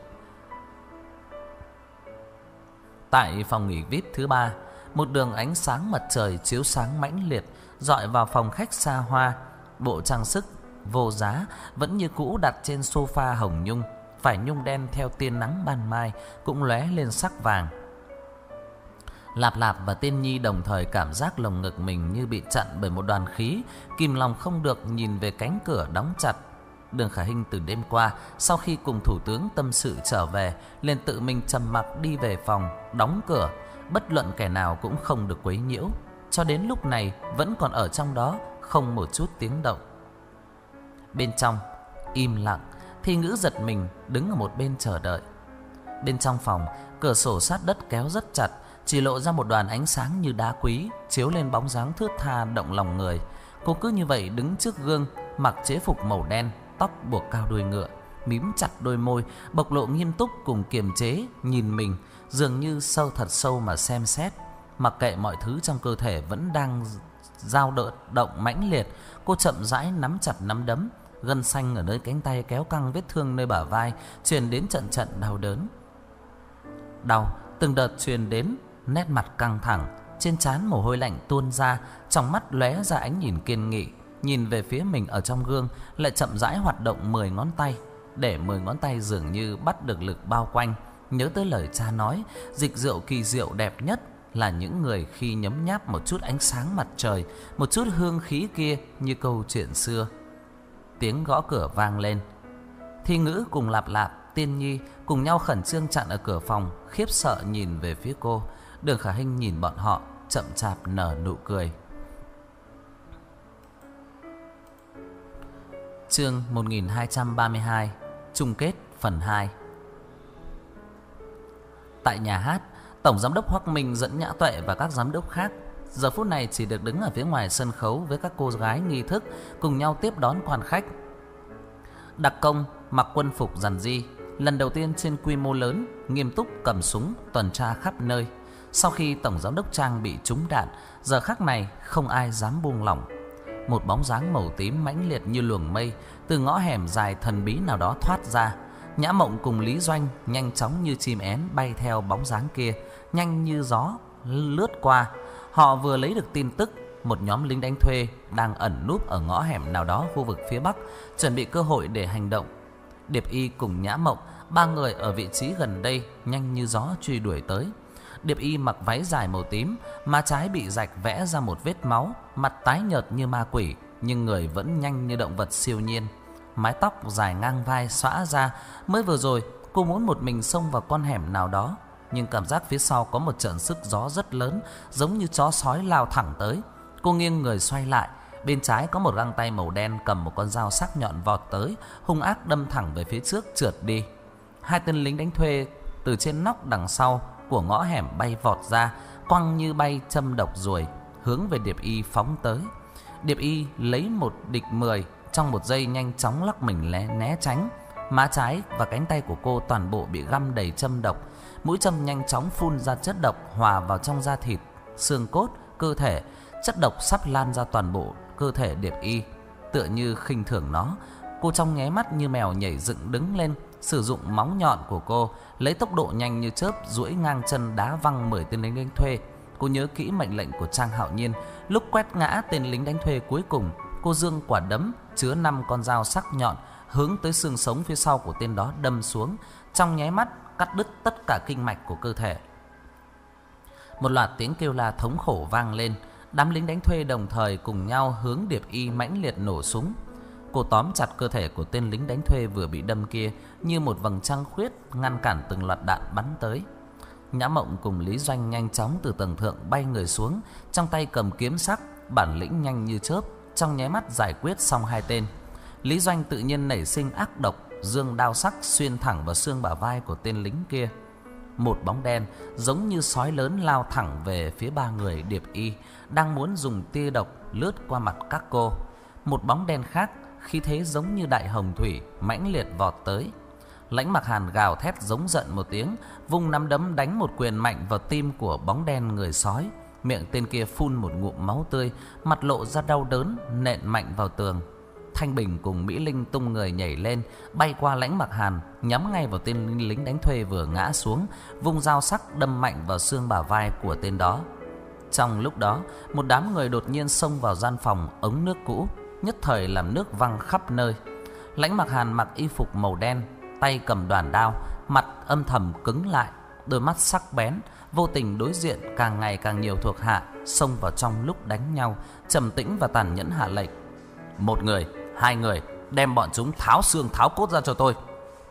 Tại phòng nghỉ VIP thứ 3, một đường ánh sáng mặt trời chiếu sáng mãnh liệt rọi vào phòng khách xa hoa. Bộ trang sức vô giá vẫn như cũ đặt trên sofa hồng nhung, phải nhung đen theo tia nắng ban mai cũng lóe lên sắc vàng. Lạp Lạp và Tiên Nhi đồng thời cảm giác lồng ngực mình như bị chặn bởi một đoàn khí, kìm lòng không được nhìn về cánh cửa đóng chặt. Đường Khả Hinh từ đêm qua, sau khi cùng thủ tướng tâm sự trở về, liền tự mình trầm mặc đi về phòng, đóng cửa, bất luận kẻ nào cũng không được quấy nhiễu. Cho đến lúc này vẫn còn ở trong đó, không một chút tiếng động. Bên trong im lặng, Thi Ngữ giật mình đứng ở một bên chờ đợi. Bên trong phòng, cửa sổ sát đất kéo rất chặt, chỉ lộ ra một đoàn ánh sáng như đá quý chiếu lên bóng dáng thướt tha động lòng người. Cô cứ như vậy đứng trước gương, mặc chế phục màu đen, tóc buộc cao đuôi ngựa, mím chặt đôi môi, bộc lộ nghiêm túc cùng kiềm chế, nhìn mình dường như sâu thật sâu mà xem xét. Mặc kệ mọi thứ trong cơ thể vẫn đang dao động mãnh liệt, cô chậm rãi nắm chặt nắm đấm, gân xanh ở nơi cánh tay kéo căng vết thương nơi bả vai truyền đến trận trận đau đớn. Đau từng đợt truyền đến, nét mặt căng thẳng, trên trán mồ hôi lạnh tuôn ra, trong mắt lóe ra ánh nhìn kiên nghị. Nhìn về phía mình ở trong gương, lại chậm rãi hoạt động 10 ngón tay, để 10 ngón tay dường như bắt được lực bao quanh. Nhớ tới lời cha nói, dịch rượu kỳ diệu đẹp nhất là những người khi nhấm nháp một chút ánh sáng mặt trời, một chút hương khí kia, như câu chuyện xưa. Tiếng gõ cửa vang lên. Thi Ngữ cùng Lạp Lạp, Tiên Nhi cùng nhau khẩn trương chặn ở cửa phòng, khiếp sợ nhìn về phía cô. Đường Khả Hinh nhìn bọn họ, chậm chạp nở nụ cười. Chương 1232, chung kết phần 2. Tại nhà hát, Tổng giám đốc Hoắc Minh dẫn Nhã Tuệ và các giám đốc khác giờ phút này chỉ được đứng ở phía ngoài sân khấu với các cô gái nghi thức cùng nhau tiếp đón quan khách. Đặc công mặc quân phục rằn ri, lần đầu tiên trên quy mô lớn, nghiêm túc cầm súng tuần tra khắp nơi. Sau khi Tổng giám đốc Trang bị trúng đạn, giờ khắc này không ai dám buông lỏng. Một bóng dáng màu tím mãnh liệt như luồng mây từ ngõ hẻm dài thần bí nào đó thoát ra. Nhã Mộng cùng Lý Doanh nhanh chóng như chim én bay theo bóng dáng kia, nhanh như gió lướt qua. Họ vừa lấy được tin tức một nhóm lính đánh thuê đang ẩn núp ở ngõ hẻm nào đó khu vực phía bắc, chuẩn bị cơ hội để hành động. Điệp Y cùng Nhã Mộng, ba người ở vị trí gần đây, nhanh như gió truy đuổi tới. Điệp Y mặc váy dài màu tím, má trái bị rạch vẽ ra một vết máu, mặt tái nhợt như ma quỷ, nhưng người vẫn nhanh như động vật siêu nhiên. Mái tóc dài ngang vai xõa ra. Mới vừa rồi cô muốn một mình xông vào con hẻm nào đó, nhưng cảm giác phía sau có một trận sức gió rất lớn, giống như chó sói lao thẳng tới. Cô nghiêng người xoay lại, bên trái có một găng tay màu đen cầm một con dao sắc nhọn vọt tới, hung ác đâm thẳng về phía trước, trượt đi. Hai tên lính đánh thuê từ trên nóc đằng sau của ngõ hẻm bay vọt ra, quăng như bay châm độc ruồi, hướng về Điệp Y phóng tới. Điệp Y lấy một địch 10, trong một giây nhanh chóng lắc mình né tránh. Má trái và cánh tay của cô toàn bộ bị găm đầy châm độc. Mũi châm nhanh chóng phun ra chất độc hòa vào trong da thịt, xương cốt, cơ thể. Chất độc sắp lan ra toàn bộ cơ thể Điệp Y. Tựa như khinh thường nó, cô trong nháy mắt như mèo nhảy dựng đứng lên, sử dụng móng nhọn của cô, lấy tốc độ nhanh như chớp duỗi ngang chân đá văng 10 tên lính đánh thuê. Cô nhớ kỹ mệnh lệnh của Trang Hạo Nhiên, lúc quét ngã tên lính đánh thuê cuối cùng, cô giương quả đấm chứa 5 con dao sắc nhọn hướng tới xương sống phía sau của tên đó đâm xuống, trong nháy mắt cắt đứt tất cả kinh mạch của cơ thể. Một loạt tiếng kêu la thống khổ vang lên. Đám lính đánh thuê đồng thời cùng nhau hướng Điệp Y mãnh liệt nổ súng. Cô tóm chặt cơ thể của tên lính đánh thuê vừa bị đâm kia như một vầng trăng khuyết, ngăn cản từng loạt đạn bắn tới. Nhã Mộng cùng Lý Doanh nhanh chóng từ tầng thượng bay người xuống, trong tay cầm kiếm sắc, bản lĩnh nhanh như chớp, trong nháy mắt giải quyết xong hai tên. Lý Doanh tự nhiên nảy sinh ác độc, giương đao sắc xuyên thẳng vào xương bả vai của tên lính kia. Một bóng đen giống như sói lớn lao thẳng về phía ba người Điệp Y, đang muốn dùng tia độc lướt qua mặt các cô. Một bóng đen khác, khí thế giống như đại hồng thủy, mãnh liệt vọt tới. Lãnh Mặc Hàn gào thét giống giận một tiếng, vung nắm đấm đánh một quyền mạnh vào tim của bóng đen người sói. Miệng tên kia phun một ngụm máu tươi, mặt lộ ra đau đớn, nện mạnh vào tường. Thanh Bình cùng Mỹ Linh tung người nhảy lên, bay qua Lãnh Mặc Hàn, nhắm ngay vào tên lính đánh thuê vừa ngã xuống, vung dao sắc đâm mạnh vào xương bả vai của tên đó. Trong lúc đó, một đám người đột nhiên xông vào gian phòng ống nước cũ, nhất thời làm nước văng khắp nơi. Lãnh Mặc Hàn mặc y phục màu đen, tay cầm đoản đao, mặt âm thầm cứng lại, đôi mắt sắc bén, vô tình đối diện càng ngày càng nhiều thuộc hạ xông vào trong lúc đánh nhau, trầm tĩnh và tàn nhẫn hạ lệnh: một người, hai người, đem bọn chúng tháo xương tháo cốt ra cho tôi.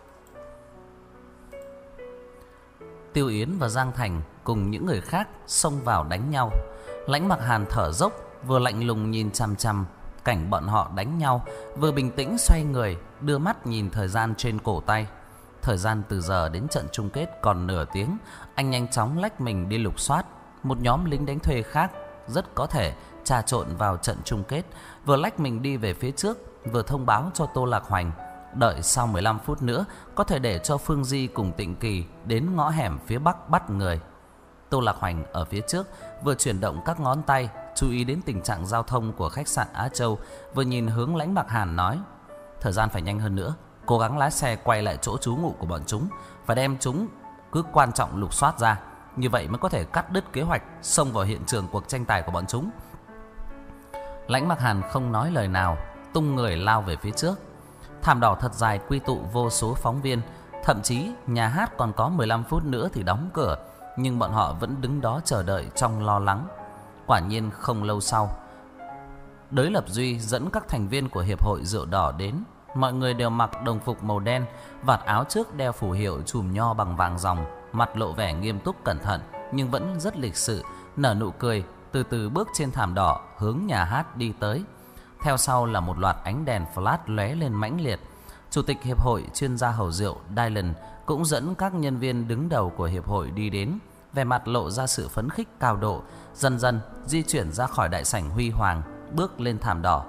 Tiêu Yến và Giang Thành cùng những người khác xông vào đánh nhau. Lãnh Mặc Hàn thở dốc, vừa lạnh lùng nhìn chằm chằm cảnh bọn họ đánh nhau, vừa bình tĩnh xoay người, đưa mắt nhìn thời gian trên cổ tay. Thời gian từ giờ đến trận chung kết còn nửa tiếng. Anh nhanh chóng lách mình đi lục soát. Một nhóm lính đánh thuê khác rất có thể trà trộn vào trận chung kết, vừa lách mình đi về phía trước, vừa thông báo cho Tô Lạc Hoành đợi sau 15 phút nữa có thể để cho Phương Di cùng Tịnh Kỳ đến ngõ hẻm phía bắc bắt người. Tô Lạc Hoành ở phía trước vừa chuyển động các ngón tay, chú ý đến tình trạng giao thông của khách sạn Á Châu, vừa nhìn hướng Lãnh Mặc Hàn nói: thời gian phải nhanh hơn nữa, cố gắng lái xe quay lại chỗ trú ngụ của bọn chúng, phải đem chúng cứ quan trọng lục soát ra, như vậy mới có thể cắt đứt kế hoạch xông vào hiện trường cuộc tranh tài của bọn chúng. Lãnh Mặc Hàn không nói lời nào, tung người lao về phía trước. Thảm đỏ thật dài quy tụ vô số phóng viên, thậm chí nhà hát còn có 15 phút nữa thì đóng cửa, nhưng bọn họ vẫn đứng đó chờ đợi trong lo lắng. Quả nhiên không lâu sau, Đới Lập Duy dẫn các thành viên của Hiệp hội Rượu Đỏ đến. Mọi người đều mặc đồng phục màu đen, vạt áo trước đeo phù hiệu chùm nho bằng vàng ròng, mặt lộ vẻ nghiêm túc cẩn thận nhưng vẫn rất lịch sự, nở nụ cười, từ từ bước trên thảm đỏ hướng nhà hát đi tới. Theo sau là một loạt ánh đèn flash lóe lên mãnh liệt. Chủ tịch Hiệp hội chuyên gia hầu rượu Dylan cũng dẫn các nhân viên đứng đầu của Hiệp hội đi đến, vẻ mặt lộ ra sự phấn khích cao độ, dần dần di chuyển ra khỏi đại sảnh huy hoàng, bước lên thảm đỏ.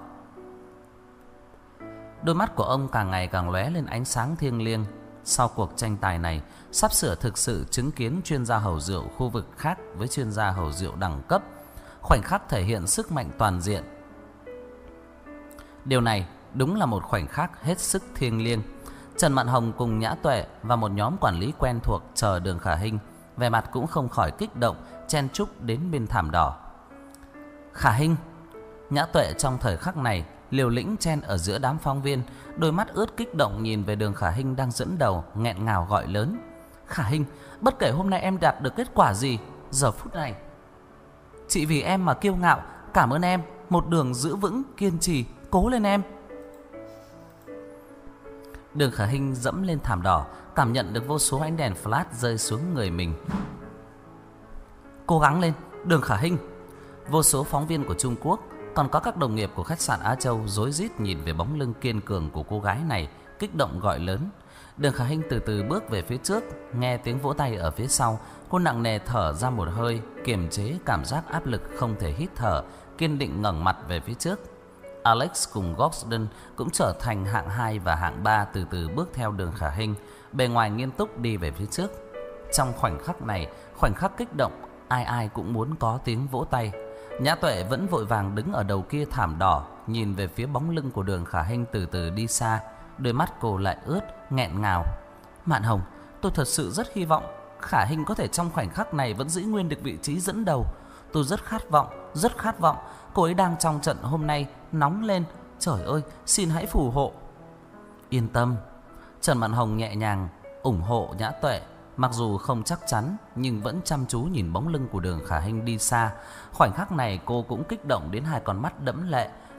Đôi mắt của ông càng ngày càng lóe lên ánh sáng thiêng liêng. Sau cuộc tranh tài này, sắp sửa thực sự chứng kiến chuyên gia hầu rượu khu vực khác với chuyên gia hầu rượu đẳng cấp, khoảnh khắc thể hiện sức mạnh toàn diện. Điều này đúng là một khoảnh khắc hết sức thiêng liêng. Trần Mạn Hồng cùng Nhã Tuệ và một nhóm quản lý quen thuộc chờ Đường Khả Hinh, vẻ mặt cũng không khỏi kích động, chen chúc đến bên thảm đỏ. Khả Hinh. Nhã Tuệ trong thời khắc này liều lĩnh chen ở giữa đám phóng viên, đôi mắt ướt kích động nhìn về Đường Khả Hinh đang dẫn đầu, nghẹn ngào gọi lớn: Khả Hinh, bất kể hôm nay em đạt được kết quả gì, giờ phút này chị vì em mà kiêu ngạo, cảm ơn em, một đường giữ vững, kiên trì, cố lên em. Đường Khả Hinh dẫm lên thảm đỏ, cảm nhận được vô số ánh đèn flash rơi xuống người mình. Cố gắng lên, Đường Khả Hinh. Vô số phóng viên của Trung Quốc, còn có các đồng nghiệp của khách sạn Á Châu rối rít nhìn về bóng lưng kiên cường của cô gái này, kích động gọi lớn. Đường Khả Hinh từ từ bước về phía trước, nghe tiếng vỗ tay ở phía sau, cô nặng nề thở ra một hơi, kiềm chế cảm giác áp lực không thể hít thở, kiên định ngẩng mặt về phía trước. Alex cùng Gordon cũng trở thành hạng 2 và hạng 3 từ từ bước theo Đường Khả Hinh, bề ngoài nghiêm túc đi về phía trước. Trong khoảnh khắc này, khoảnh khắc kích động, ai ai cũng muốn có tiếng vỗ tay. Nhã Tuệ vẫn vội vàng đứng ở đầu kia thảm đỏ, nhìn về phía bóng lưng của Đường Khả Hinh từ từ đi xa, đôi mắt cô lại ướt, nghẹn ngào. Mạn Hồng, tôi thật sự rất hy vọng Khả Hinh có thể trong khoảnh khắc này vẫn giữ nguyên được vị trí dẫn đầu. Tôi rất khát vọng. Cô ấy đang trong trận hôm nay nóng lên. Trời ơi, xin hãy phù hộ. Yên tâm. Trần Mạn Hồng nhẹ nhàng ủng hộ Nhã Tuệ, mặc dù không chắc chắn nhưng vẫn chăm chú nhìn bóng lưng của Đường Khả Hinh đi xa. Khoảnh khắc này cô cũng kích động đến hai con mắt đẫm lệ,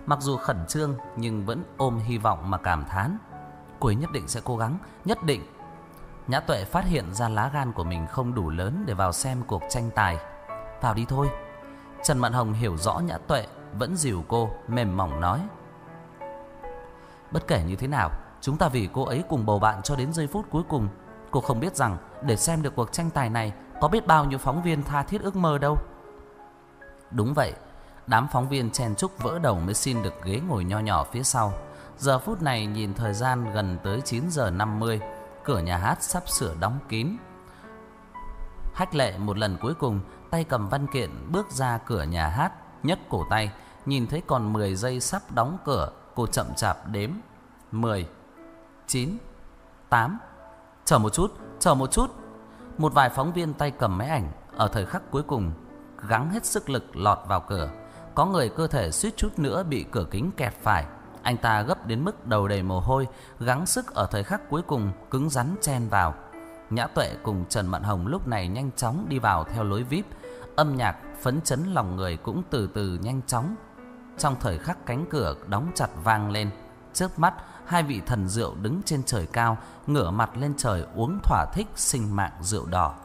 Mặc dù khẩn trương nhưng vẫn ôm hy vọng mà cảm thán: cô ấy nhất định sẽ cố gắng, nhất định. Nhã Tuệ phát hiện ra lá gan của mình không đủ lớn để vào xem cuộc tranh tài. Vào đi thôi. Trần Mạn Hồng hiểu rõ Nhã Tuệ, vẫn dìu cô, mềm mỏng nói: bất kể như thế nào, chúng ta vì cô ấy cùng bầu bạn cho đến giây phút cuối cùng. Cô không biết rằng để xem được cuộc tranh tài này có biết bao nhiêu phóng viên tha thiết ước mơ đâu. Đúng vậy, đám phóng viên chen chúc vỡ đầu mới xin được ghế ngồi nho nhỏ phía sau. Giờ phút này nhìn thời gian gần tới 9 giờ 50, cửa nhà hát sắp sửa đóng kín. Hách Lệ một lần cuối cùng tay cầm văn kiện bước ra cửa nhà hát, nhấc cổ tay, nhìn thấy còn 10 giây sắp đóng cửa, cô chậm chạp đếm: 10, 9, 8. Chờ một chút, chờ một chút. Một vài phóng viên tay cầm máy ảnh ở thời khắc cuối cùng gắng hết sức lực lọt vào cửa. Có người cơ thể suýt chút nữa bị cửa kính kẹt phải. Anh ta gấp đến mức đầu đầy mồ hôi, gắng sức ở thời khắc cuối cùng cứng rắn chen vào. Nhã Tuệ cùng Trần Mạn Hồng lúc này nhanh chóng đi vào theo lối VIP. Âm nhạc phấn chấn lòng người cũng từ từ nhanh chóng. Trong thời khắc cánh cửa đóng chặt vang lên, chớp mắt hai vị thần rượu đứng trên trời cao, ngửa mặt lên trời uống thỏa thích sinh mạng rượu đỏ.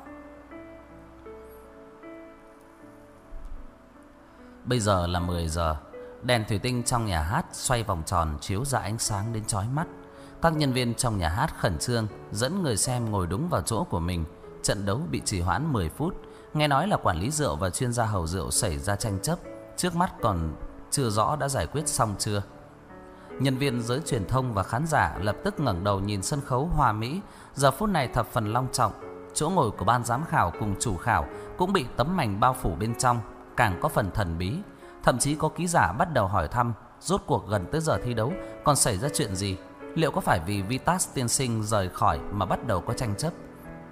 Bây giờ là 10 giờ. Đèn thủy tinh trong nhà hát xoay vòng tròn chiếu ra ánh sáng đến chói mắt. Các nhân viên trong nhà hát khẩn trương dẫn người xem ngồi đúng vào chỗ của mình. Trận đấu bị trì hoãn 10 phút. Nghe nói là quản lý rượu và chuyên gia hầu rượu xảy ra tranh chấp, trước mắt còn chưa rõ đã giải quyết xong chưa. Nhân viên giới truyền thông và khán giả lập tức ngẩng đầu nhìn sân khấu hoa mỹ, giờ phút này thập phần long trọng. Chỗ ngồi của ban giám khảo cùng chủ khảo cũng bị tấm mảnh bao phủ bên trong, càng có phần thần bí. Thậm chí có ký giả bắt đầu hỏi thăm rốt cuộc gần tới giờ thi đấu còn xảy ra chuyện gì. Liệu có phải vì Vitas tiên sinh rời khỏi mà bắt đầu có tranh chấp?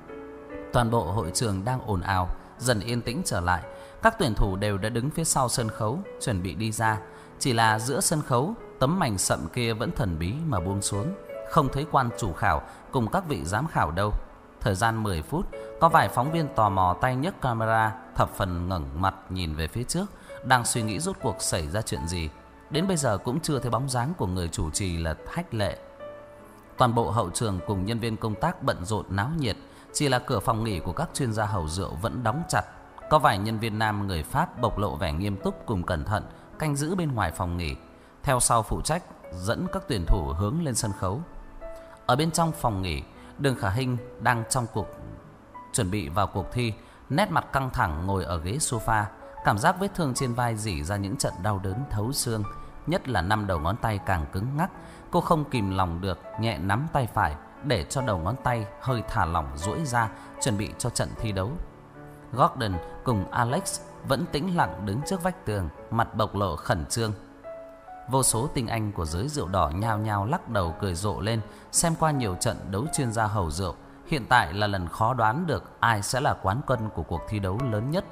Toàn bộ hội trường đang ồn ào, dần yên tĩnh trở lại. Các tuyển thủ đều đã đứng phía sau sân khấu chuẩn bị đi ra. Chỉ là giữa sân khấu, tấm mảnh sậm kia vẫn thần bí mà buông xuống, không thấy quan chủ khảo cùng các vị giám khảo đâu. Thời gian 10 phút, có vài phóng viên tò mò tay nhấc camera, thập phần ngẩng mặt nhìn về phía trước, đang suy nghĩ rốt cuộc xảy ra chuyện gì. Đến bây giờ cũng chưa thấy bóng dáng của người chủ trì là Hách Lệ. Toàn bộ hậu trường cùng nhân viên công tác bận rộn náo nhiệt. Chỉ là cửa phòng nghỉ của các chuyên gia hầu rượu vẫn đóng chặt. Có vài nhân viên nam người Pháp bộc lộ vẻ nghiêm túc cùng cẩn thận, canh giữ bên ngoài phòng nghỉ, theo sau phụ trách dẫn các tuyển thủ hướng lên sân khấu. Ở bên trong phòng nghỉ, Đường Khả Hinh đang trong cuộc chuẩn bị vào cuộc thi, nét mặt căng thẳng ngồi ở ghế sofa. Cảm giác vết thương trên vai rỉ ra những trận đau đớn thấu xương, nhất là 5 đầu ngón tay càng cứng ngắc. Cô không kìm lòng được, nhẹ nắm tay phải để cho đầu ngón tay hơi thả lỏng duỗi ra, chuẩn bị cho trận thi đấu. Gordon cùng Alex vẫn tĩnh lặng đứng trước vách tường, mặt bộc lộ khẩn trương. Vô số tinh anh của giới rượu đỏ nhao nhao lắc đầu cười rộ lên. Xem qua nhiều trận đấu chuyên gia hầu rượu, hiện tại là lần khó đoán được ai sẽ là quán quân của cuộc thi đấu lớn nhất.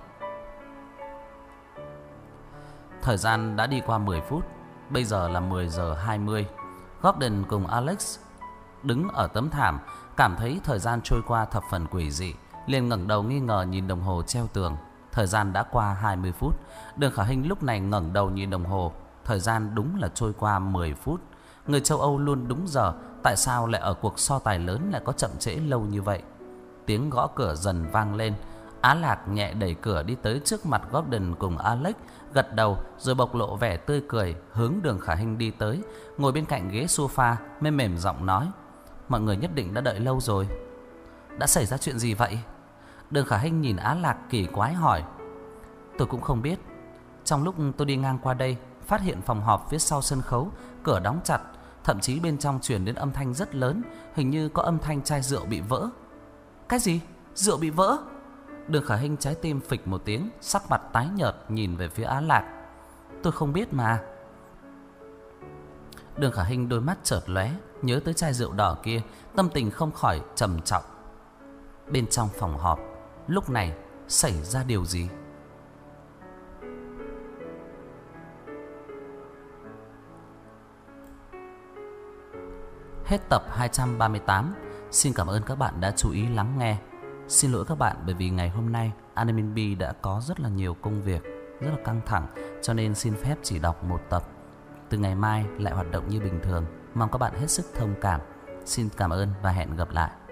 Thời gian đã đi qua 10 phút, bây giờ là 10 giờ 20. Gordon cùng Alex đứng ở tấm thảm, cảm thấy thời gian trôi qua thập phần quỷ dị, liền ngẩng đầu nghi ngờ nhìn đồng hồ treo tường. Thời gian đã qua 20 phút. Đường Khả Hinh lúc này ngẩng đầu nhìn đồng hồ, thời gian đúng là trôi qua 10 phút. Người châu Âu luôn đúng giờ, tại sao lại ở cuộc so tài lớn lại có chậm trễ lâu như vậy? Tiếng gõ cửa dần vang lên. Á Lạc nhẹ đẩy cửa đi tới trước mặt Gordon cùng Alex, gật đầu rồi bộc lộ vẻ tươi cười hướng Đường Khả Hinh đi tới, ngồi bên cạnh ghế sofa, mềm giọng nói: mọi người nhất định đã đợi lâu rồi. Đã xảy ra chuyện gì vậy? Đường Khả Hinh nhìn Á Lạc kỳ quái hỏi. Tôi cũng không biết. Trong lúc tôi đi ngang qua đây, phát hiện phòng họp phía sau sân khấu cửa đóng chặt, thậm chí bên trong truyền đến âm thanh rất lớn, hình như có âm thanh chai rượu bị vỡ. Cái gì? Rượu bị vỡ? Đường Khả Hinh trái tim phịch một tiếng, sắc mặt tái nhợt nhìn về phía Á Lạc. Tôi không biết mà. Đường Khả Hinh đôi mắt chợt lóe, nhớ tới chai rượu đỏ kia, tâm tình không khỏi trầm trọng. Bên trong phòng họp lúc này xảy ra điều gì? Hết tập 238. Xin cảm ơn các bạn đã chú ý lắng nghe. Xin lỗi các bạn bởi vì ngày hôm nay Admin B đã có rất là nhiều công việc, rất là căng thẳng, cho nên xin phép chỉ đọc một tập. từ ngày mai lại hoạt động như bình thường. Mong các bạn hết sức thông cảm. Xin cảm ơn và hẹn gặp lại.